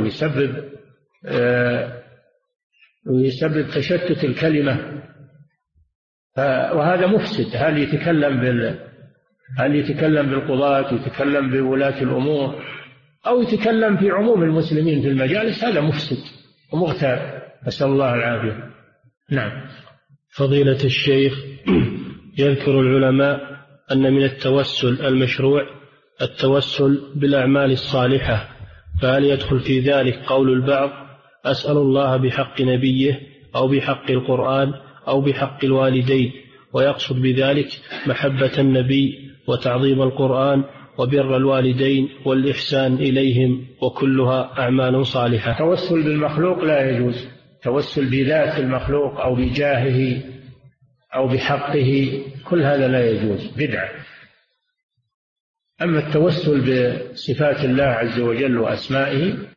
ويسبب تشتت الكلمة، وهذا مفسد. هل يتكلم بالقضاة، يتكلم بولاة الأمور، أو يتكلم في عموم المسلمين في المجالس، هذا مفسد ومغتاب، نسأل الله العافية. نعم. فضيلة الشيخ، يذكر العلماء أن من التوسل المشروع التوسل بالأعمال الصالحة، فهل يدخل في ذلك قول البعض: أسأل الله بحق نبيه أو بحق القرآن أو بحق الوالدين، ويقصد بذلك محبة النبي وتعظيم القرآن وبر الوالدين والإحسان إليهم، وكلها أعمال صالحة؟ التوسل بالمخلوق لا يجوز، التوسل بذات المخلوق أو بجاهه أو بحقه كل هذا لا يجوز، بدعة. أما التوسل بصفات الله عز وجل وأسمائه